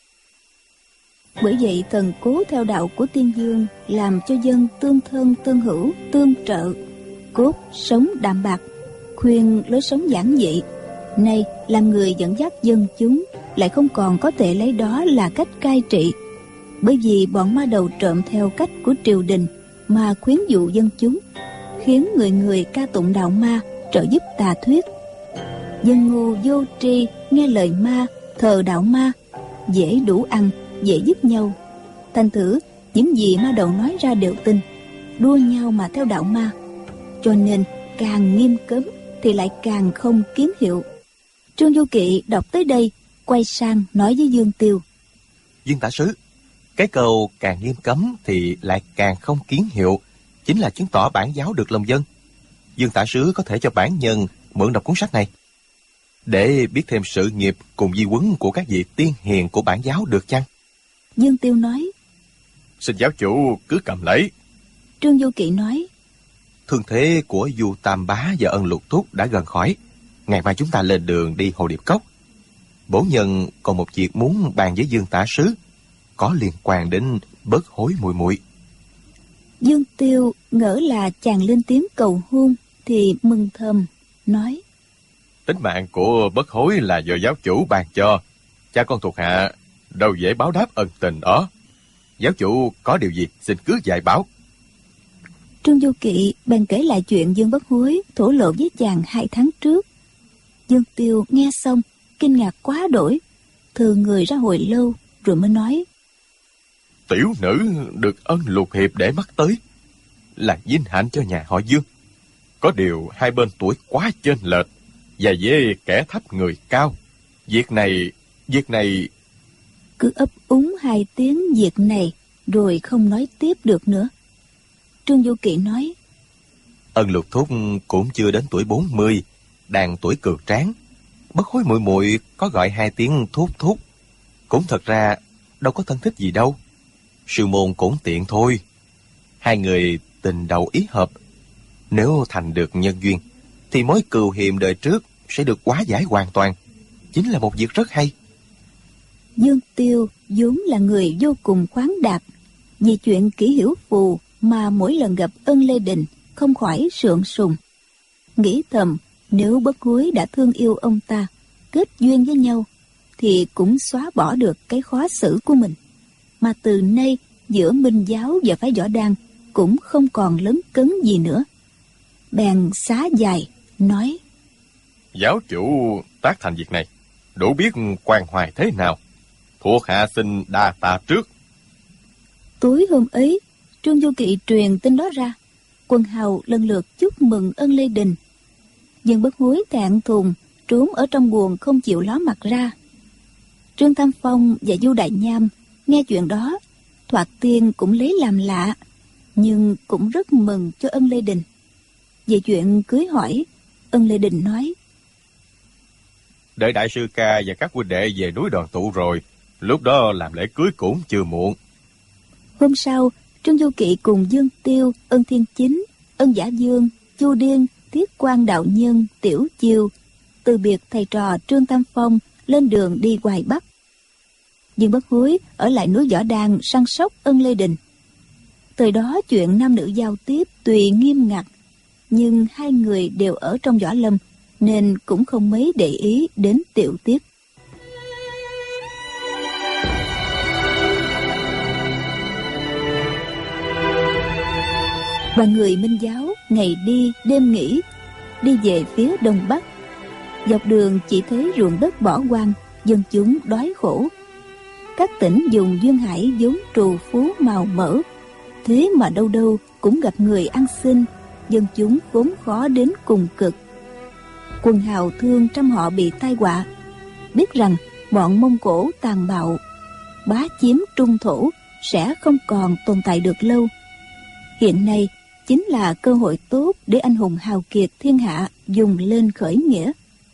Bởi vậy thần cố theo đạo của Tiên Dương, làm cho dân tương thân tương hữu, tương trợ, cốt sống đạm bạc, khuyên lối sống giản dị. Nay làm người dẫn dắt dân chúng, lại không còn có thể lấy đó là cách cai trị. Bởi vì bọn ma đầu trộm theo cách của triều đình mà khuyến dụ dân chúng, khiến người người ca tụng đạo ma, trợ giúp tà thuyết. Dân ngu vô tri nghe lời ma, thờ đạo ma, dễ đủ ăn, dễ giúp nhau. Thành thử những gì ma đầu nói ra đều tin, đua nhau mà theo đạo ma. Cho nên càng nghiêm cấm thì lại càng không kiến hiệu. Trương Du Kỵ đọc tới đây, quay sang nói với Dương Tiêu: Dương tả sứ, cái câu càng nghiêm cấm thì lại càng không kiến hiệu chính là chứng tỏ bản giáo được lòng dân. Dương tả sứ có thể cho bản nhân mượn đọc cuốn sách này để biết thêm sự nghiệp cùng di huấn của các vị tiên hiền của bản giáo được chăng? Dương Tiêu nói: Xin giáo chủ cứ cầm lấy. Trương Du Kỵ nói: Thương thế của Du Tam Bá và Ân Lục Thúc đã gần khỏi. Ngày mai chúng ta lên đường đi Hồ Điệp Cốc. Bổn nhân còn một việc muốn bàn với Dương tả sứ, có liên quan đến Bất Hối muội muội. Dương Tiêu ngỡ là chàng lên tiếng cầu hôn thì mừng thầm, nói: Tính mạng của Bất Hối là do giáo chủ ban cho. Cha con thuộc hạ đâu dễ báo đáp ân tình đó. Giáo chủ có điều gì xin cứ dạy bảo. Trương Du Kỵ bèn kể lại chuyện Dương Bất Hối thổ lộ với chàng 2 tháng trước. Dương Tiêu nghe xong kinh ngạc quá đổi, thừ người ra hồi lâu rồi mới nói: Tiểu nữ được Ân Lục hiệp để mắt tới là vinh hạnh cho nhà họ Dương. Có điều hai bên tuổi quá chênh lệch và với kẻ thấp người cao. Việc này cứ ấp úng 2 tiếng việc này rồi không nói tiếp được nữa. Trương Du Kỵ nói: Ân Lục Thúc cũng chưa đến tuổi 40, đang tuổi cừu tráng. Bất Hối muội muội có gọi 2 tiếng thúc thúc, cũng thật ra đâu có thân thích gì đâu. Sư môn cũng tiện thôi. Hai người tình đầu ý hợp. Nếu thành được nhân duyên, thì mối cừu hiềm đời trước sẽ được hóa giải hoàn toàn. Chính là một việc rất hay. Dương Tiêu vốn là người vô cùng khoáng đạt. Vì chuyện kỷ hiểu phù mà mỗi lần gặp Ân Lê Đình không khỏi sượng sùng. Nghĩ thầm, nếu Bất Hối đã thương yêu ông ta, kết duyên với nhau, thì cũng xóa bỏ được cái khó xử của mình. Mà từ nay giữa Minh Giáo và phái Võ Đan cũng không còn lấn cấn gì nữa. Bèn xá dài nói: Giáo chủ tác thành việc này, đủ biết quan hoài thế nào. Thuộc hạ xin đa tạ trước. Tối hôm ấy, Trương Du Kỵ truyền tin đó ra. Quần hào lần lượt chúc mừng Ân Lê Đình. Nhưng Bất Hối thẹn thùng trốn ở trong buồng không chịu ló mặt ra. Trương Tam Phong và Du Đại Nham nghe chuyện đó, thoạt tiên cũng lấy làm lạ, nhưng cũng rất mừng cho Ân Lê Đình. Về chuyện cưới hỏi, Ân Lê Đình nói: Đợi đại sư ca và các huynh đệ về núi Đoàn Tụ rồi, lúc đó làm lễ cưới cũng chưa muộn. Hôm sau, Trương Du Kỵ cùng Dương Tiêu, Ân Thiên Chính, Ân Giả Dương, Chu Điên, Tiết Quang Đạo Nhân, Tiểu Chiêu từ biệt thầy trò Trương Tam Phong lên đường đi Hoài Bắc. Dương Bất Hối ở lại núi Võ Đan săn sóc Ân Lê Đình. Thời đó chuyện nam nữ giao tiếp tùy nghiêm ngặt, nhưng hai người đều ở trong võ lâm nên cũng không mấy để ý đến tiểu tiết. Đoàn người Minh Giáo ngày đi đêm nghỉ, đi về phía đông bắc. Dọc đường chỉ thấy ruộng đất bỏ hoang, dân chúng đói khổ. Các tỉnh vùng duyên hải vốn trù phú màu mỡ, thế mà đâu đâu cũng gặp người ăn xin, dân chúng khốn khó đến cùng cực. Quần hào thương trăm họ bị tai họa, biết rằng bọn Mông Cổ tàn bạo, bá chiếm trung thổ sẽ không còn tồn tại được lâu. Hiện nay chính là cơ hội tốt để anh hùng hào kiệt thiên hạ dùng lên khởi nghĩa.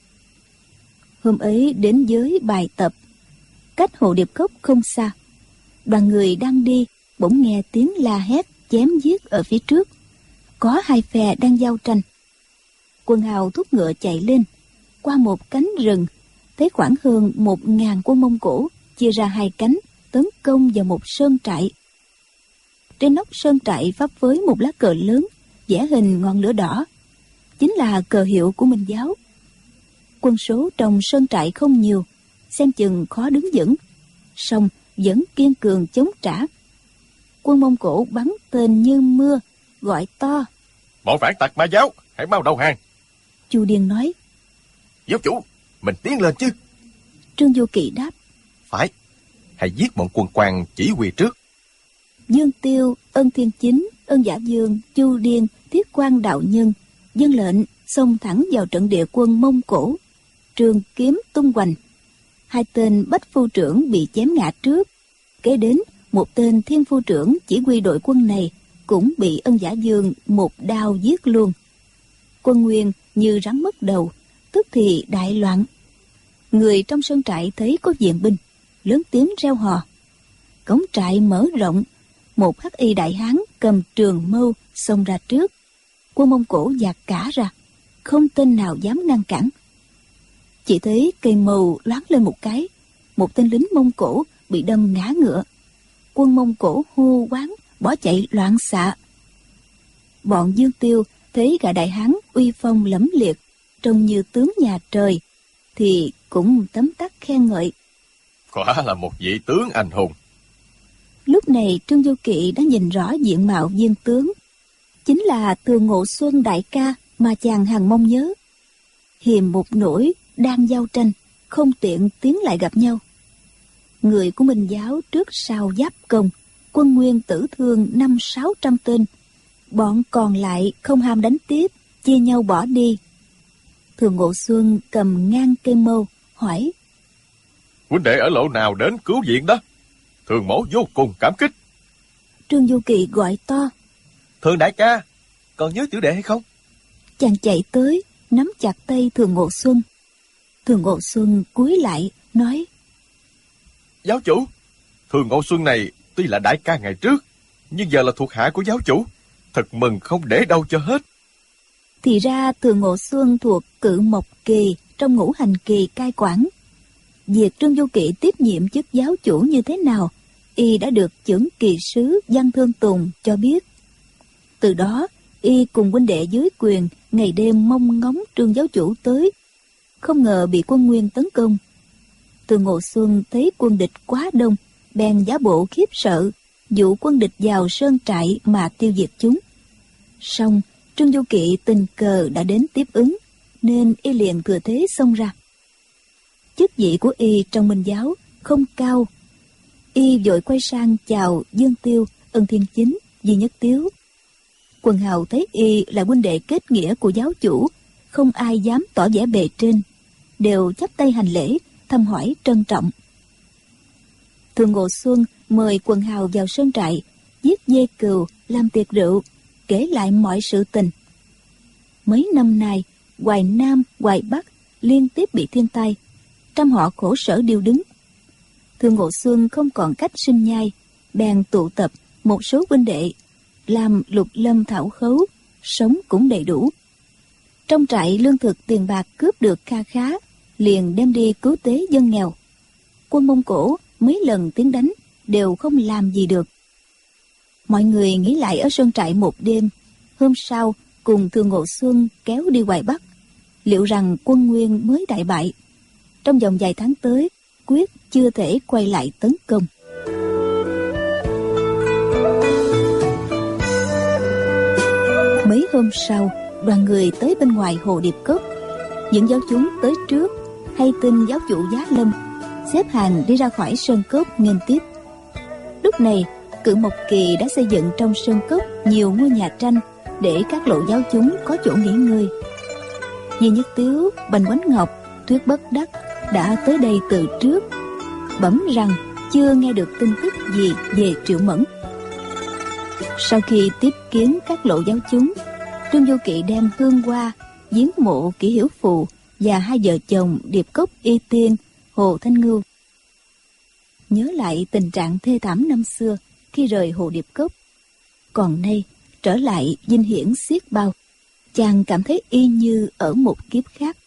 Hôm ấy đến giới bài tập, cách Hồ Điệp Cốc không xa. Đoàn người đang đi, bỗng nghe tiếng la hét chém giết ở phía trước. Có hai phe đang giao tranh. Quần hào thúc ngựa chạy lên. Qua một cánh rừng, thấy khoảng hơn 1000 quân Mông Cổ chia ra hai cánh tấn công vào một sơn trại. Trên nóc sơn trại phấp phới một lá cờ lớn vẽ hình ngọn lửa đỏ, chính là cờ hiệu của Minh Giáo. Quân số trong sơn trại không nhiều, xem chừng khó đứng vững, song vẫn kiên cường chống trả. Quân Mông Cổ bắn tên như mưa, gọi to: Bọn phản tặc Ma Giáo, hãy mau đầu hàng. Chu Điền nói: Giáo chủ, mình tiến lên chứ. Trương Du Kỵ đáp: Phải, hãy giết bọn quân quan chỉ huy trước. Dương Tiêu, Ân Thiên Chính, Ân Giả Dương, Chu Điên, Tiết Quang Đạo Nhân vâng lệnh xông thẳng vào trận địa quân Mông Cổ. Trường kiếm tung hoành, hai tên Bách Phu trưởng bị chém ngã trước. Kế đến một tên Thiên Phu trưởng chỉ huy đội quân này cũng bị Ân Giả Dương một đao giết luôn. Quân Nguyên như rắn mất đầu, tức thì đại loạn. Người trong sơn trại thấy có viện binh, lớn tiếng reo hò. Cổng trại mở rộng, một hắc y đại hán cầm trường mâu xông ra trước. Quân Mông Cổ dạt cả ra, không tên nào dám ngăn cản. Chỉ thấy cây mâu loáng lên một cái, một tên lính Mông Cổ bị đâm ngã ngựa. Quân Mông Cổ hô quán bỏ chạy loạn xạ. Bọn Dương Tiêu thấy gã đại hán uy phong lẫm liệt, trông như tướng nhà trời, thì cũng tấm tắc khen ngợi. Quả là một vị tướng anh hùng. Lúc này Trương Du Kỵ đã nhìn rõ diện mạo viên tướng, chính là Thường Ngộ Xuân đại ca mà chàng hằng mong nhớ. Hiềm một nỗi đang giao tranh, không tiện tiến lại gặp nhau. Người của Minh Giáo trước sau giáp công, quân nguyên tử thương 500-600 tên. Bọn còn lại không ham đánh tiếp, chia nhau bỏ đi. Thường Ngộ Xuân cầm ngang cây mâu, hỏi: Huynh đệ ở lộ nào đến cứu viện đó? Thường mẫu vô cùng cảm kích. Trương Du Kỵ gọi to: Thường đại ca, còn nhớ tiểu đệ hay không? Chàng chạy tới, nắm chặt tay Thường Ngộ Xuân. Thường Ngộ Xuân cúi lại, nói: Giáo chủ, Thường Ngộ Xuân này tuy là đại ca ngày trước, nhưng giờ là thuộc hạ của giáo chủ. Thật mừng không để đâu cho hết. Thì ra Thường Ngộ Xuân thuộc Cự Mộc Kỳ trong Ngũ Hành Kỳ cai quản. Việc Trương Du Kỵ tiếp nhiệm chức giáo chủ như thế nào, y đã được chưởng kỳ sứ Văn Thương Tùng cho biết. Từ đó, y cùng huynh đệ dưới quyền ngày đêm mong ngóng Trương giáo chủ tới. Không ngờ bị quân Nguyên tấn công. Thường Ngộ Xuân thấy quân địch quá đông, bèn giả bộ khiếp sợ, dụ quân địch vào sơn trại mà tiêu diệt chúng. Song Trương Du Kỵ tình cờ đã đến tiếp ứng, nên y liền thừa thế xông ra. Chức vị của y trong Minh giáo không cao. Y vội quay sang chào Dương Tiêu, Ân Thiên Chính, Di Nhất Tiếu. Quần hào thấy y là huynh đệ kết nghĩa của giáo chủ, không ai dám tỏ vẻ bề trên, đều chắp tay hành lễ, thăm hỏi trân trọng. Thường Ngộ Xuân mời quần hào vào sơn trại, giết dê cừu, làm tiệc rượu, kể lại mọi sự tình. Mấy năm nay, Hoài Nam, Hoài Bắc liên tiếp bị thiên tai, trăm họ khổ sở điêu đứng. Thường Ngộ Xuân không còn cách sinh nhai, bèn tụ tập một số huynh đệ, làm lục lâm thảo khấu, sống cũng đầy đủ. Trong trại lương thực tiền bạc cướp được kha khá, liền đem đi cứu tế dân nghèo. Quân Mông Cổ mấy lần tiến đánh đều không làm gì được. Mọi người nghỉ lại ở sơn trại một đêm, hôm sau cùng Thường Ngộ Xuân kéo đi Hoài Bắc, liệu rằng quân Nguyên mới đại bại. Trong vòng vài tháng tới, quyết chưa thể quay lại tấn công. Mấy hôm sau, đoàn người tới bên ngoài hồ Điệp Cốc. Những giáo chúng tới trước, hay tin giáo chủ Giá Lâm, xếp hàng đi ra khỏi sơn cốc nghênh tiếp. Lúc này, Cự Mộc Kỳ đã xây dựng trong sơn cốc nhiều ngôi nhà tranh để các lộ giáo chúng có chỗ nghỉ ngơi. Di Nhất Tiếu, Bành Quánh Ngọc, Thuyết Bất Đắc đã tới đây từ trước, bẩm rằng chưa nghe được tin tức gì về Triệu Mẫn. Sau khi tiếp kiến các lộ giáo chúng, Trương Du Kỵ đem hương hoa viếng mộ Kỷ Hiểu Phù và hai vợ chồng Điệp Cốc Y Tiên, Hồ Thanh Ngưu. Nhớ lại tình trạng thê thảm năm xưa khi rời hồ Điệp Cốc, còn nay trở lại vinh hiển xiết bao, chàng cảm thấy y như ở một kiếp khác.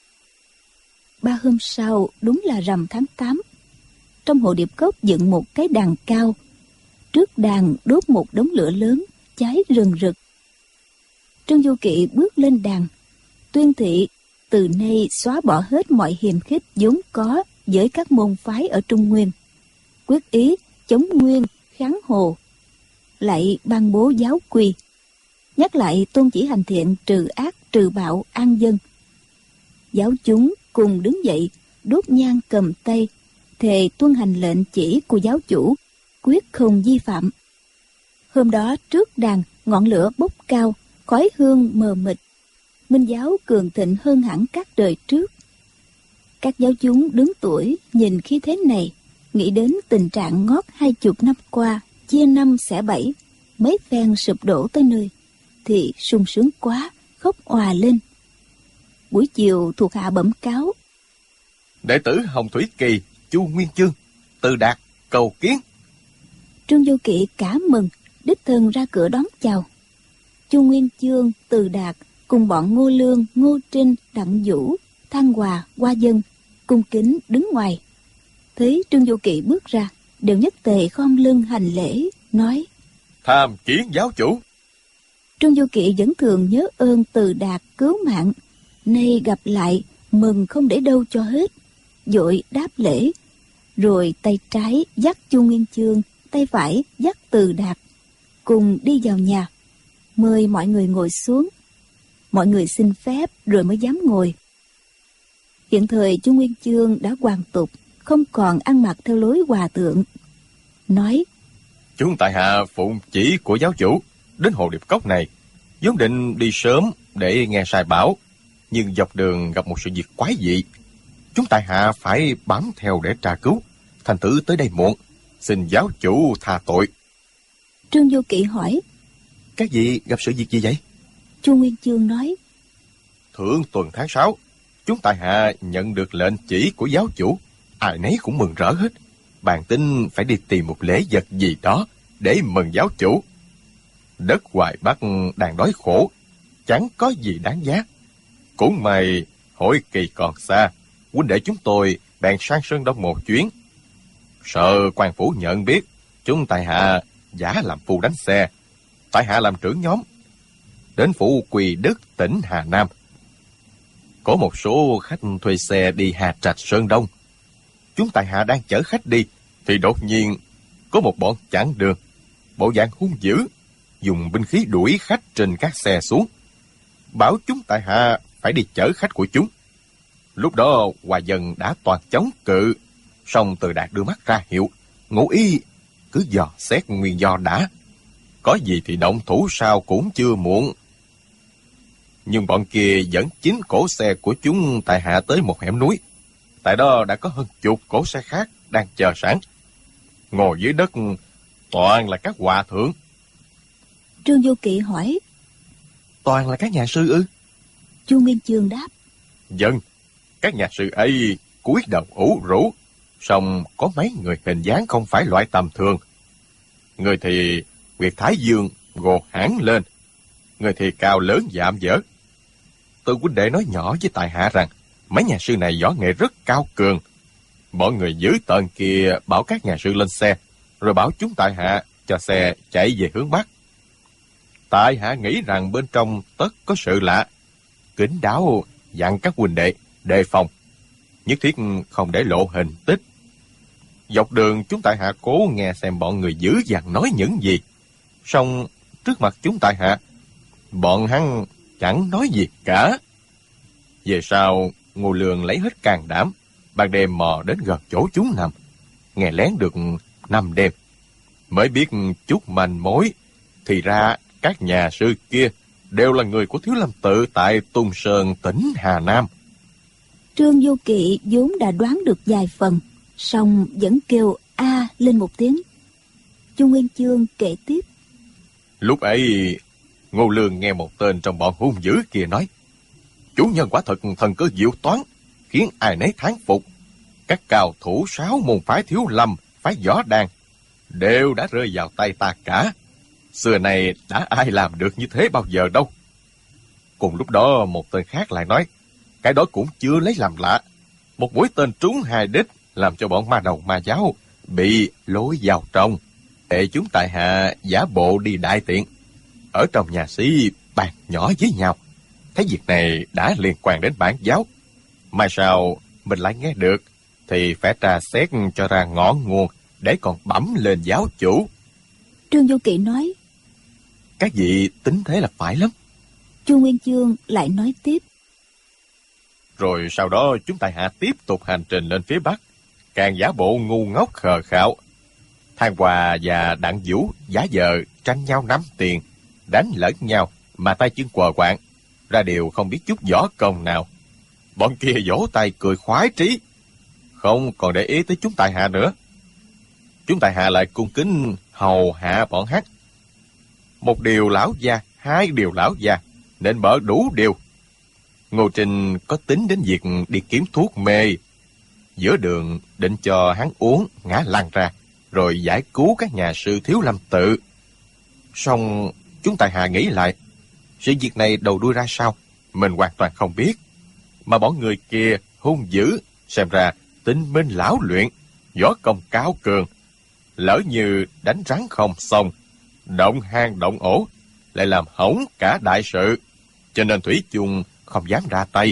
3 hôm sau, đúng là rằm tháng 8, trong hồ Điệp Cốc dựng một cái đàn cao. Trước đàn đốt một đống lửa lớn cháy rừng rực. Trương Du Kỵ bước lên đàn, tuyên thị từ nay xóa bỏ hết mọi hiềm khích vốn có với các môn phái ở Trung Nguyên, quyết ý chống Nguyên kháng Hồ, lại ban bố giáo quy, nhắc lại tôn chỉ hành thiện, trừ ác trừ bạo, an dân. Giáo chúng cùng đứng dậy, đốt nhang cầm tay, thề tuân hành lệnh chỉ của giáo chủ, quyết không vi phạm. Hôm đó trước đàn ngọn lửa bốc cao, khói hương mờ mịt, Minh giáo cường thịnh hơn hẳn các đời trước. Các giáo chúng đứng tuổi nhìn khí thế này, nghĩ đến tình trạng ngót 20 năm qua, chia năm xẻ bảy, mấy phen sụp đổ tới nơi, thì sung sướng quá, khóc òa lên. Buổi chiều thuộc hạ bẩm cáo: Đệ tử Hồng Thủy Kỳ, Chu Nguyên Chương, Từ Đạt cầu kiến. Trương Du Kỵ cả mừng, đích thân ra cửa đón chào. Chu Nguyên Chương, Từ Đạt cùng bọn Ngô Lương, Ngô Trinh, Đặng Vũ, Thăng Hòa, Hoa Dân cung kính đứng ngoài. Thấy Trương Du Kỵ bước ra, đều nhất tề khom lưng hành lễ, nói: Tham kiến giáo chủ. Trương Du Kỵ vẫn thường nhớ ơn Từ Đạt cứu mạng, nay gặp lại mừng không để đâu cho hết, vội đáp lễ, rồi tay trái dắt Chu Nguyên Chương, tay phải dắt Từ Đạt, cùng đi vào nhà, mời mọi người ngồi xuống. Mọi người xin phép rồi mới dám ngồi. Hiện thời Chu Nguyên Chương đã hoàn tục, không còn ăn mặc theo lối hòa thượng, nói: Chúng tại hạ phụng chỉ của giáo chủ đến hồ Điệp Cốc này, vốn định đi sớm để nghe sai bảo, nhưng dọc đường gặp một sự việc quái dị, chúng tại hạ phải bám theo để tra cứu, thành thử tới đây muộn, xin giáo chủ tha tội. Trương Du Kỵ hỏi: Các vị gặp sự việc gì vậy? Chu Nguyên Chương nói: Thượng tuần tháng 6, chúng tại hạ nhận được lệnh chỉ của giáo chủ, ai nấy cũng mừng rỡ hết. bạn tính phải đi tìm một lễ vật gì đó để mừng giáo chủ. Đất Hoài Bắc đang đói khổ, chẳng có gì đáng giá. Cũng may hội kỳ còn xa, huynh đệ chúng tôi bèn sang Sơn Đông một chuyến. Sợ quan phủ nhận biết, chúng tại hạ giả làm phu đánh xe, tại hạ làm trưởng nhóm, đến phủ Quỳ Đức, tỉnh Hà Nam. Có một số khách thuê xe đi Hà Trạch Sơn Đông. Chúng tại hạ đang chở khách đi, thì đột nhiên có một bọn chặn đường, bộ dạng hung dữ, dùng binh khí đuổi khách trên các xe xuống, bảo chúng tại hạ phải đi chở khách của chúng. Lúc đó Hòa Dân đã toàn chống cự, song Từ Đạt đưa mắt ra hiệu, ngụ ý cứ dò xét nguyên do đã, có gì thì động thủ sau cũng chưa muộn. Nhưng bọn kia dẫn chính cỗ xe của chúng tại hạ tới một hẻm núi. Tại đó đã có hơn chục cỗ xe khác đang chờ sẵn. Ngồi dưới đất toàn là các hòa thượng. Trương Du Kỵ hỏi. Toàn là các nhà sư ư? Chu Nguyên Chương đáp. Vâng, các nhà sư ấy cúi đầu ủ rũ, song có mấy người hình dáng không phải loại tầm thường. Người thì huyệt thái dương gồ hẳn lên, người thì cao lớn dạm dở. Từ huynh đệ nói nhỏ với tại hạ rằng mấy nhà sư này võ nghệ rất cao cường. Bọn người dưới tận kia bảo các nhà sư lên xe, rồi bảo chúng tại hạ cho xe chạy về hướng Bắc. Tại hạ nghĩ rằng bên trong tất có sự lạ, kín đáo dặn các huynh đệ đề phòng, nhất thiết không để lộ hình tích. Dọc đường chúng tại hạ cố nghe xem bọn người dữ dằn nói những gì, song trước mặt chúng tại hạ, bọn hắn chẳng nói gì cả. Về sau, Ngô Lương lấy hết can đảm, ban đêm mò đến gần chỗ chúng nằm, nghe lén được 5 đêm, mới biết chút manh mối. Thì ra các nhà sư kia đều là người của Thiếu Lâm Tự tại Tung Sơn, tỉnh Hà Nam. Trương Du Kỵ vốn đã đoán được vài phần, song vẫn kêu a lên một tiếng. Chu Nguyên Chương kể tiếp. Lúc ấy, Ngô Lương nghe một tên trong bọn hung dữ kia nói, chủ nhân quả thật thần cơ diệu toán, khiến ai nấy thán phục. Các cao thủ 6 môn phái Thiếu Lâm, phái Võ Đàn đều đã rơi vào tay ta cả. Xưa này đã ai làm được như thế bao giờ đâu. Cùng lúc đó một tên khác lại nói, cái đó cũng chưa lấy làm lạ. Một mũi tên trúng 2 đích, làm cho bọn ma đầu ma giáo bị lối vào trong. Để chúng tại hạ giả bộ đi đại tiện, ở trong nhà sĩ bàn nhỏ với nhau. Thấy việc này đã liên quan đến bản giáo, mai sau mình lại nghe được, thì phải tra xét cho ra ngọn nguồn, để còn bẩm lên giáo chủ. Trương Du Kỵ nói. Các vị tính thế là phải lắm. Chu Nguyên Chương lại nói tiếp. Rồi sau đó chúng tại hạ tiếp tục hành trình lên phía Bắc, càng giả bộ ngu ngốc khờ khạo. Thang Hòa và Đặng Vũ giả vờ tranh nhau nắm tiền, đánh lẫn nhau mà tay chân quờ quạng, ra điều không biết chút võ công nào. Bọn kia vỗ tay cười khoái trí, không còn để ý tới chúng tại hạ nữa. Chúng tại hạ lại cung kính hầu hạ bọn hắn. Một điều lão gia, 2 điều lão gia, nên mở đủ điều. Ngô Trình có tính đến việc đi kiếm thuốc mê. Giữa đường định cho hắn uống ngã lăn ra, rồi giải cứu các nhà sư Thiếu Lâm Tự. Song chúng tại hạ nghĩ lại, sự việc này đầu đuôi ra sao mình hoàn toàn không biết. Mà bọn người kia hung dữ, xem ra tinh minh lão luyện, võ công cao cường. Lỡ như đánh rắn không xong, động hang động ổ, lại làm hỏng cả đại sự, cho nên thủy chung không dám ra tay.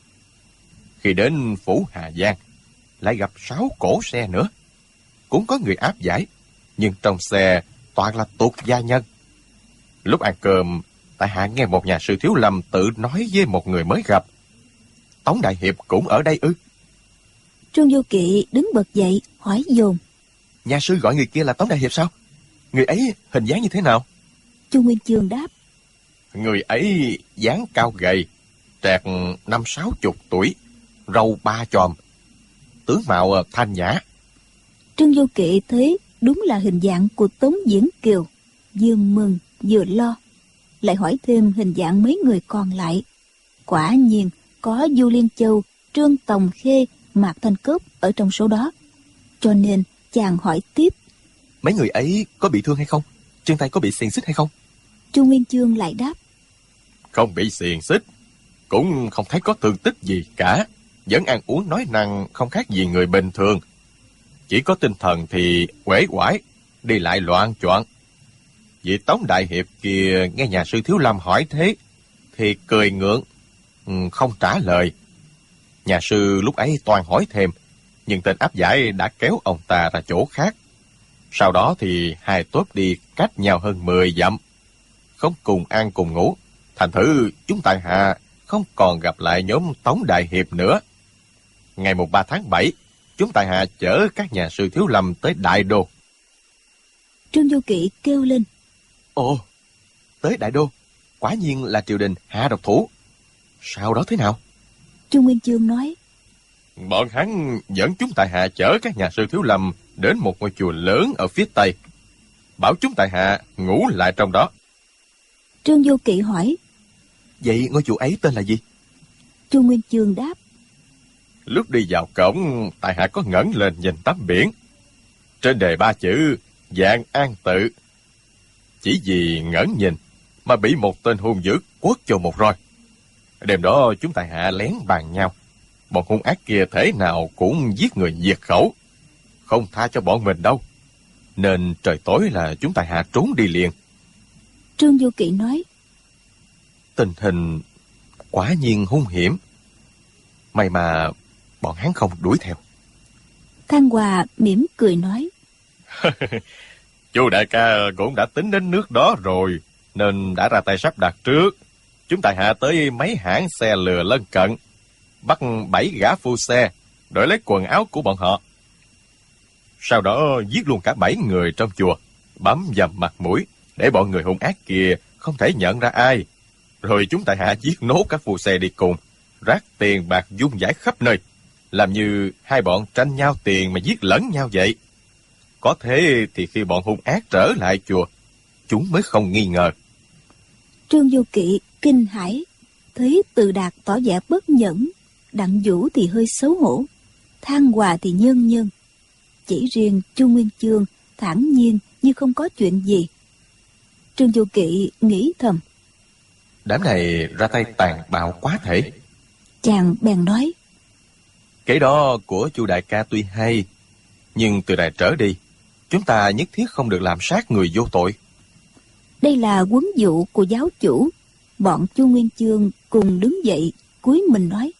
Khi đến phủ Hà Giang, lại gặp 6 cỗ xe nữa. Cũng có người áp giải, nhưng trong xe toàn là tục gia nhân. Lúc ăn cơm, tại hạ nghe một nhà sư Thiếu Lâm tự nói với một người mới gặp, Tống Đại Hiệp cũng ở đây ư? Trương Du Kỵ đứng bật dậy hỏi dồn. Nhà sư gọi người kia là Tống Đại Hiệp sao? Người ấy hình dáng như thế nào? Chu Nguyên Chương đáp. Người ấy dáng cao gầy, trạc 50-60 tuổi, râu 3 chòm, tướng mạo thanh nhã. Trương Du Kỵ thấy đúng là hình dạng của Tống Diễn Kiều, vừa mừng vừa lo, lại hỏi thêm hình dạng mấy người còn lại. Quả nhiên có Du Liên Châu, Trương Tòng Khê, Mạc Thanh Cốc ở trong số đó, cho nên chàng hỏi tiếp. Mấy người ấy có bị thương hay không? Trên tay có bị xiềng xích hay không? Chu Nguyên Chương lại đáp. Không bị xiềng xích, cũng không thấy có thương tích gì cả. Vẫn ăn uống nói năng không khác gì người bình thường. Chỉ có tinh thần thì uể oải, đi lại loạn choạng. Vị Tống đại hiệp kia nghe nhà sư Thiếu Lâm hỏi thế thì cười ngượng, không trả lời. Nhà sư lúc ấy toàn hỏi thêm, nhưng tên áp giải đã kéo ông ta ra chỗ khác. Sau đó thì hai tốp đi cách nhau hơn 10 dặm, không cùng ăn cùng ngủ. Thành thử chúng tại hạ không còn gặp lại nhóm Tống đại hiệp nữa. Ngày 3 tháng 7, chúng tại hạ chở các nhà sư Thiếu Lâm tới Đại Đô. Trương Du Kỵ kêu lên. Ồ, tới Đại Đô, quả nhiên là triều đình hạ độc thủ. Sau đó thế nào? Chu Nguyên Chương nói. Bọn hắn dẫn chúng tại hạ chở các nhà sư Thiếu Lâm đến một ngôi chùa lớn ở phía tây, bảo chúng tại hạ ngủ lại trong đó. Trương Du Kỵ hỏi. Vậy ngôi chùa ấy tên là gì? Chu Nguyên Chương đáp. Lúc đi vào cổng, tại hạ có ngẩng lên nhìn tấm biển. Trên đề 3 chữ Vạn An Tự. Chỉ vì ngẩng nhìn mà bị một tên hung dữ quất cho một roi. Đêm đó chúng tại hạ lén bàn nhau, bọn hung ác kia thế nào cũng giết người diệt khẩu, không tha cho bọn mình đâu. Nên trời tối là chúng tại hạ trốn đi liền. Trương Du Kỵ nói. Tình hình quả nhiên hung hiểm. May mà bọn hắn không đuổi theo. Thang Hòa mỉm cười nói. Chu đại ca cũng đã tính đến nước đó rồi, nên đã ra tay sắp đặt trước. Chúng tại hạ tới mấy hãng xe lừa lân cận, bắt 7 gã phu xe, đổi lấy quần áo của bọn họ. Sau đó giết luôn cả 7 người trong chùa, bám dầm mặt mũi, để bọn người hung ác kia không thể nhận ra ai. Rồi chúng tại hạ giết nốt các phu xe đi cùng, rác tiền bạc vung vãi khắp nơi, làm như hai bọn tranh nhau tiền mà giết lẫn nhau vậy. Có thế thì khi bọn hung ác trở lại chùa, chúng mới không nghi ngờ. Trương Du Kỵ kinh hãi, thấy Từ Đạt tỏ vẻ bất nhẫn, Đặng Vũ thì hơi xấu hổ, Thang Hòa thì nhơn nhơn. Chỉ riêng Chu Nguyên Chương thản nhiên như không có chuyện gì. Trương Du Kỵ nghĩ thầm. Đám này ra tay tàn bạo quá thể. Chàng bèn nói. Cái đó của Chu đại ca tuy hay, nhưng từ đây trở đi, chúng ta nhất thiết không được làm sát người vô tội. Đây là huấn dụ của giáo chủ. Bọn Chu Nguyên Chương cùng đứng dậy, cúi mình nói.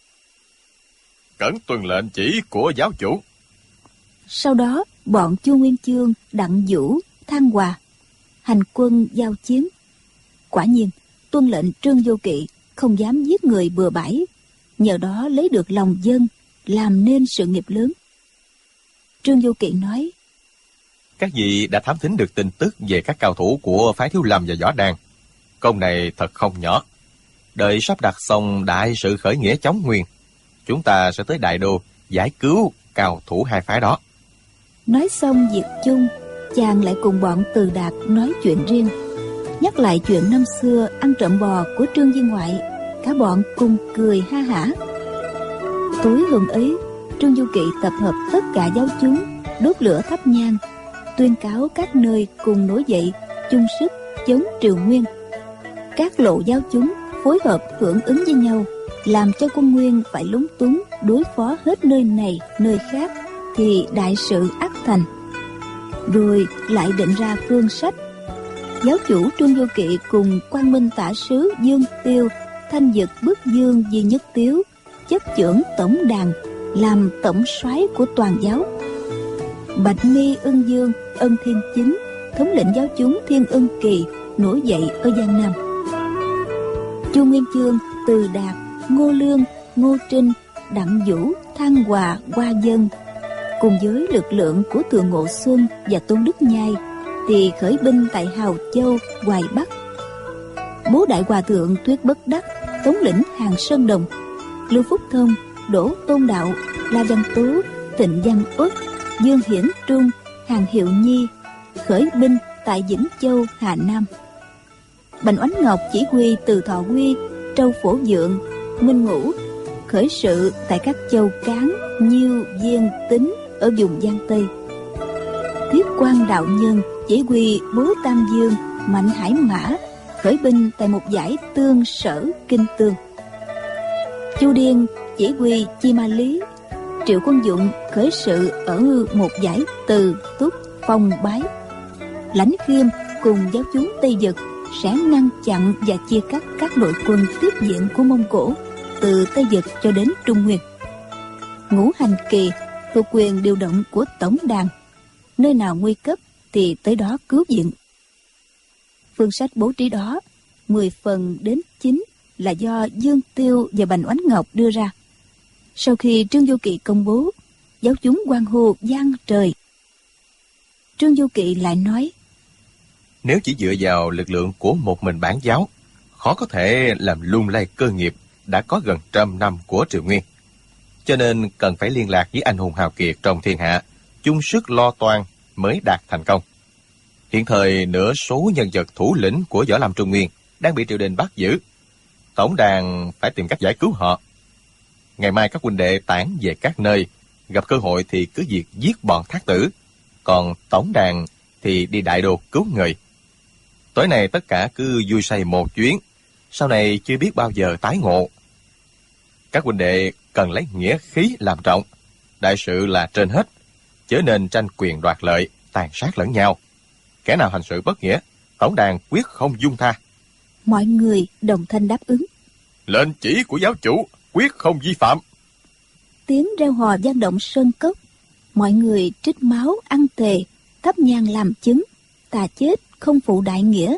Cẩn tuân lệnh chỉ của giáo chủ. Sau đó, bọn Chu Nguyên Chương, Đặng Vũ, Thang Hòa hành quân giao chiến. Quả nhiên, tuân lệnh Trương Du Kỵ không dám giết người bừa bãi, nhờ đó lấy được lòng dân, làm nên sự nghiệp lớn. Trương Du Kỵ nói. Các vị đã thám thính được tin tức về các cao thủ của phái Thiếu Lâm và Võ Đàn. Công này thật không nhỏ. Đợi sắp đặt xong đại sự khởi nghĩa chống Nguyên, chúng ta sẽ tới Đại Đô giải cứu cao thủ hai phái đó. Nói xong việc chung, chàng lại cùng bọn Từ Đạt nói chuyện riêng, nhắc lại chuyện năm xưa ăn trộm bò của Trương Viên Ngoại. Cả bọn cùng cười ha hả. Tối hôm ấy, Trương Du Kỵ tập hợp tất cả giáo chúng, đốt lửa thắp nhang, tuyên cáo các nơi cùng nổi dậy chung sức chống Triều Nguyên. Các lộ giáo chúng phối hợp hưởng ứng với nhau, làm cho quân Nguyên phải lúng túng đối phó hết nơi này nơi khác, thì đại sự ắt thành. Rồi lại định ra phương sách. Giáo chủ Trương Du Kỵ cùng Quang Minh Tả sứ Dương Tiêu, Thanh Dực Bức Dương Di Nhất Tiếu chấp chưởng tổng đàn, làm tổng soái của toàn giáo. Bạch Mi Ưng Dương, Ân Thiên Chính thống lĩnh giáo chúng Thiên Ân Kỳ nổi dậy ở Giang Nam. Chu Nguyên Chương, Từ Đạt, Ngô Lương, Ngô Trinh, Đặng Vũ, Thang Hòa, Hoa Dân cùng với lực lượng của Thường Ngộ Xuân và Tôn Đức Nhai thì khởi binh tại Hào Châu, Hoài Bắc. Bố Đại Hòa Thượng Thuyết Bất Đắc thống lĩnh Hàng Sơn Đồng, Lưu Phúc Thông, Đỗ Tôn Đạo, La Văn Tú, Thịnh Văn Uất, Dương Hiển Trung, Hàng Hiệu Nhi khởi binh tại Vĩnh Châu, Hà Nam. Bành Oánh Ngọc chỉ huy từ Thọ Quy, Trâu Phổ Dượng, Minh Ngũ khởi sự tại các châu Cán, Nhiêu, Diên, Tính ở vùng Giang Tây. Tiết Quang đạo nhân chỉ huy Bố Tam Dương, Mạnh Hải Mã khởi binh tại một dải Tương Sở Kinh Tương. Chu Điên chỉ huy Chi Ma Lý, Triệu Quân Dụng khởi sự ở một dải Từ Túc Phong Bái. Lãnh Khiêm cùng giáo chúng Tây Dực sẽ ngăn chặn và chia cắt các đội quân tiếp diện của Mông Cổ từ Tây Dực cho đến Trung Nguyên. Ngũ Hành Kỳ thuộc quyền điều động của tổng đàn, nơi nào nguy cấp thì tới đó cứu viện. Phương sách bố trí đó 10 phần đến 9 là do Dương Tiêu và Bành Oánh Ngọc đưa ra. Sau khi Trương Vô Kỵ công bố, giáo chúng hoan hô vang trời. Trương Vô Kỵ lại nói: Nếu chỉ dựa vào lực lượng của một mình bản giáo, khó có thể làm lung lay cơ nghiệp đã có gần 100 năm của Triều Nguyên. Cho nên cần phải liên lạc với anh hùng hào kiệt trong thiên hạ, chung sức lo toan mới đạt thành công. Hiện thời nửa số nhân vật thủ lĩnh của Võ Lâm Trung Nguyên đang bị triều đình bắt giữ. Tổng đàn phải tìm cách giải cứu họ. Ngày mai các huynh đệ tản về các nơi, gặp cơ hội thì cứ việc giết bọn thác tử. Còn tổng đàn thì đi đại đô cứu người. Tối nay tất cả cứ vui say một chuyến, sau này chưa biết bao giờ tái ngộ. Các huynh đệ cần lấy nghĩa khí làm trọng. Đại sự là trên hết, chớ nên tranh quyền đoạt lợi, tàn sát lẫn nhau. Kẻ nào hành sự bất nghĩa, tổng đàn quyết không dung tha. Mọi người đồng thanh đáp ứng. Lệnh chỉ của giáo chủ quyết không vi phạm. Tiếng reo hò vang động sơn cốc. Mọi người trích máu ăn tề, thắp nhang làm chứng. Tà chết không phụ đại nghĩa.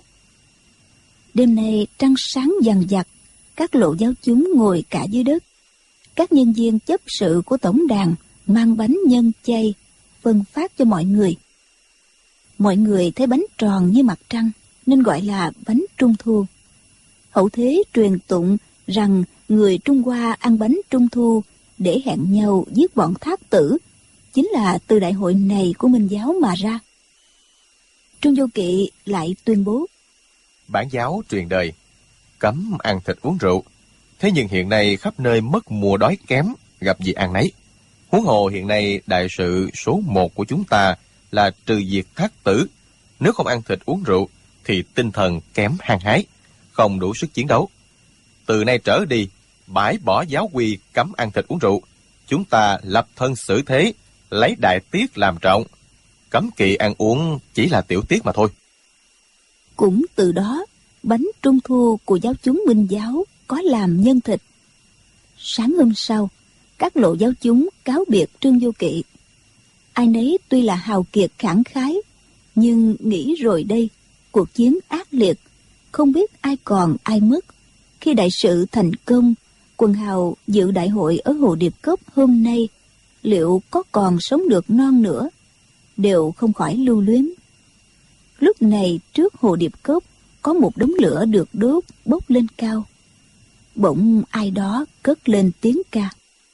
Đêm nay trăng sáng dằn dặt, các lộ giáo chúng ngồi cả dưới đất. Các nhân viên chấp sự của tổng đàn mang bánh nhân chay phân phát cho mọi người. Mọi người thấy bánh tròn như mặt trăng nên gọi là bánh trung thu. Hậu thế truyền tụng rằng người Trung Hoa ăn bánh trung thu để hẹn nhau giết bọn thác tử, chính là từ đại hội này của Minh giáo mà ra. Trương Vô Kỵ lại tuyên bố: Bản giáo truyền đời cấm ăn thịt uống rượu, thế nhưng hiện nay khắp nơi mất mùa đói kém, gặp gì ăn nấy. Huống hồ hiện nay đại sự số 1 của chúng ta là trừ diệt thác tử. Nếu không ăn thịt uống rượu thì tinh thần kém hăng hái, không đủ sức chiến đấu. Từ nay trở đi, bãi bỏ giáo quy cấm ăn thịt uống rượu. Chúng ta lập thân xử thế, lấy đại tiết làm trọng. Cấm kỵ ăn uống chỉ là tiểu tiết mà thôi. Cũng từ đó, bánh trung thu của giáo chúng Minh giáo có làm nhân thịt. Sáng hôm sau, các lộ giáo chúng cáo biệt Trương Vô Kỵ. Ai nấy tuy là hào kiệt khẳng khái, nhưng nghĩ rồi đây, cuộc chiến ác liệt, không biết ai còn ai mất. Khi đại sự thành công, quần hào dự đại hội ở Hồ Điệp Cốc hôm nay liệu có còn sống được non nữa, đều không khỏi lưu luyến. Lúc này trước Hồ Điệp Cốc có một đống lửa được đốt bốc lên cao. Bỗng ai đó cất lên tiếng ca: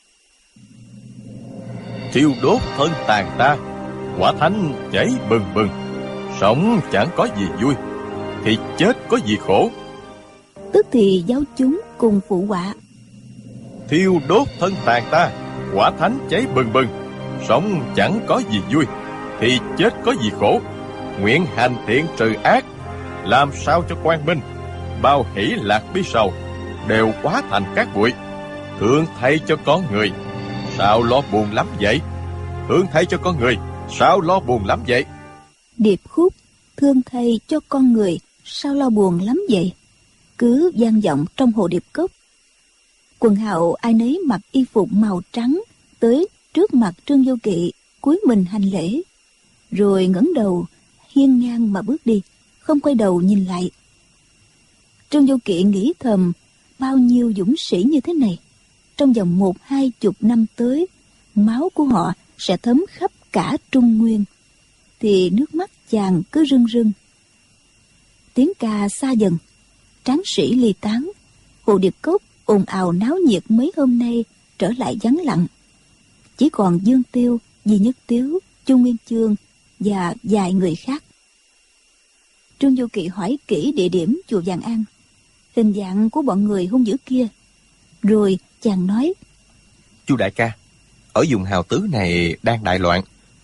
Thiêu đốt thân tàn ta, quả thánh cháy bừng bừng. Sống chẳng có gì vui, thì chết có gì khổ. Tức thì giáo chúng cùng phụ họa: Thiêu đốt thân tàn ta, quả thánh cháy bừng bừng. Sống chẳng có gì vui, thì chết có gì khổ. Nguyện hành thiện trừ ác, làm sao cho quang minh. Bao hỷ lạc bi sầu, đều hóa thành cát bụi. Thương thay cho con người, sao lo buồn lắm vậy? Thương thay cho con người, sao lo buồn lắm vậy? Điệp khúc thương thay cho con người, sao lo buồn lắm vậy? Cứ vang vọng trong Hồ Điệp Cốc. Quần hào ai nấy mặc y phục màu trắng tới trước mặt Trương Vô Kỵ, cúi mình hành lễ, rồi ngẩng đầu hiên ngang mà bước đi, không quay đầu nhìn lại. Trương Vô Kỵ nghĩ thầm, bao nhiêu dũng sĩ như thế này, trong vòng 10-20 năm tới, máu của họ sẽ thấm khắp cả Trung Nguyên, thì nước mắt chàng cứ rưng rưng. Tiếng ca xa dần, tráng sĩ ly tán, Hồ Điệp Cốc ồn ào náo nhiệt mấy hôm nay trở lại vắng lặng. Chỉ còn Dương Tiêu, Di Nhất Tiếu, Chu Nguyên Chương và vài người khác. Trương Vô Kỵ hỏi kỹ địa điểm chùa Vạn An, hình dạng của bọn người hung dữ kia, rồi chàng nói: Chu đại ca, ở vùng Hào Tứ này đang đại loạn,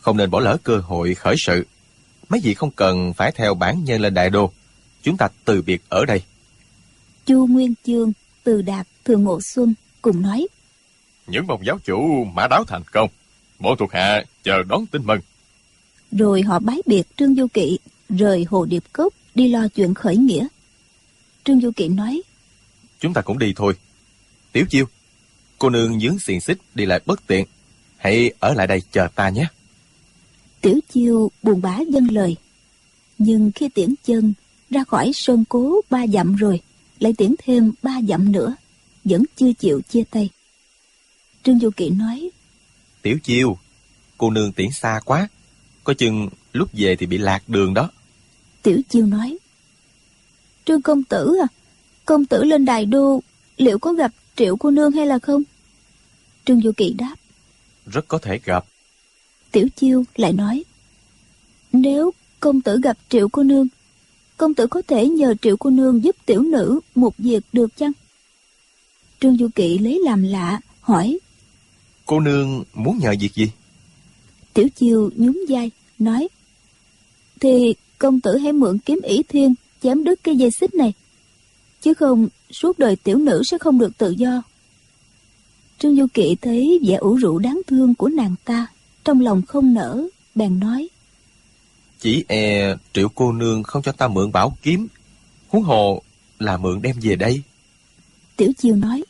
không nên bỏ lỡ cơ hội khởi sự. Mấy vị không cần phải theo bản nhân lên Đại Đô. Chúng ta từ biệt ở đây. Chu Nguyên Chương, Từ Đạt, Thường Ngộ Xuân cùng nói. Những mong giáo chủ mã đáo thành công. Bọn thuộc hạ chờ đón tin mừng. Rồi họ bái biệt Trương Du Kỵ, rời Hồ Điệp Cốc đi lo chuyện khởi nghĩa. Trương Du Kỵ nói. Chúng ta cũng đi thôi. Tiểu Chiêu, cô nương dướng xiềng xích đi lại bất tiện. Hãy ở lại đây chờ ta nhé. Tiểu Chiêu buồn bã dâng lời. Nhưng khi tiễn chân ra khỏi sơn cố 3 dặm rồi, lại tiễn thêm 3 dặm nữa, vẫn chưa chịu chia tay. Trương Du Kỵ nói. Tiểu Chiêu, cô nương tiễn xa quá, có chừng lúc về thì bị lạc đường đó. Tiểu Chiêu nói. Trương công tử à, công tử lên Đài Đô liệu có gặp Triệu cô nương hay là không? Trương Du Kỵ đáp. Rất có thể gặp. Tiểu Chiêu lại nói. Nếu công tử gặp Triệu cô nương, công tử có thể nhờ Triệu cô nương giúp tiểu nữ một việc được chăng? Trương Du Kỵ lấy làm lạ, hỏi. Cô nương muốn nhờ việc gì? Tiểu Chiêu nhún vai, nói. Thì công tử hãy mượn kiếm ỷ thiên chém đứt cái dây xích này, chứ không suốt đời tiểu nữ sẽ không được tự do. Trương Du Kỵ thấy vẻ ủ rũ đáng thương của nàng ta, trong lòng không nỡ, bèn nói. Chỉ e Triệu cô nương không cho ta mượn bảo kiếm, huống hồ là mượn đem về đây. Tiểu Chiêu nói.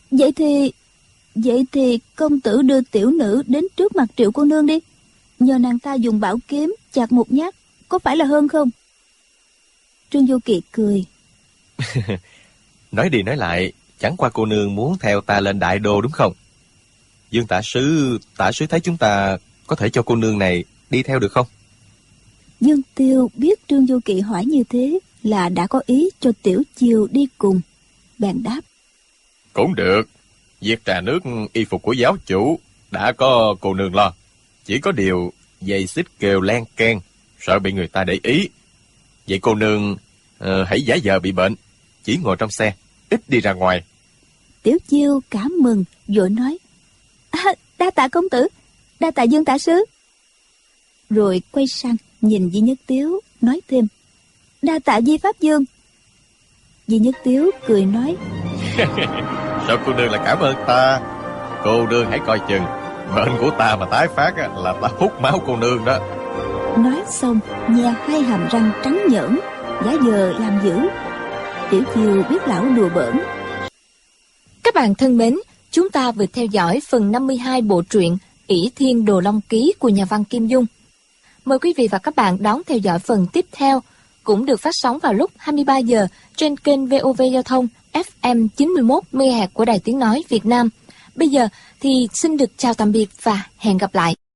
Vậy thì công tử đưa tiểu nữ đến trước mặt Triệu cô nương đi, nhờ nàng ta dùng bảo kiếm chặt một nhát, có phải là hơn không? Trương Du Kỵ cười. Nói đi nói lại, chẳng qua cô nương muốn theo ta lên Đại Đô đúng không? Dương tả sứ thấy chúng ta có thể cho cô nương này đi theo được không? Dương Tiêu biết Trương Du Kỵ hỏi như thế là đã có ý cho Tiểu Chiêu đi cùng, bèn đáp. Cũng được. Việc trà nước y phục của giáo chủ đã có cô nương lo. Chỉ có điều dây xích kêu len keng, sợ bị người ta để ý. Vậy cô nương hãy giả vờ bị bệnh, chỉ ngồi trong xe, ít đi ra ngoài. Tiểu Chiêu cảm mừng, vội nói. Đa tạ công tử, đa tạ Dương tả sứ. Rồi quay sang nhìn Di Nhất Tiếu, nói thêm. Đa tạ Di Pháp Dương. Di Nhất Tiếu cười nói. Sao cô nương lại cảm ơn ta? Cô nương hãy coi chừng, bệnh của ta mà tái phát là ta hút máu cô nương đó. Nói xong nhe 2 hàm răng trắng nhỡn, giả vờ làm dữ. Tiểu Chiêu biết lão đùa bỡn. Các bạn thân mến, chúng ta vừa theo dõi phần 52 bộ truyện ỷ Thiên Đồ Long Ký của nhà văn Kim Dung. Mời quý vị và các bạn đón theo dõi phần tiếp theo, cũng được phát sóng vào lúc 23 giờ trên kênh VOV Giao thông FM 91 MHz của Đài Tiếng nói Việt Nam. Bây giờ thì xin được chào tạm biệt và hẹn gặp lại.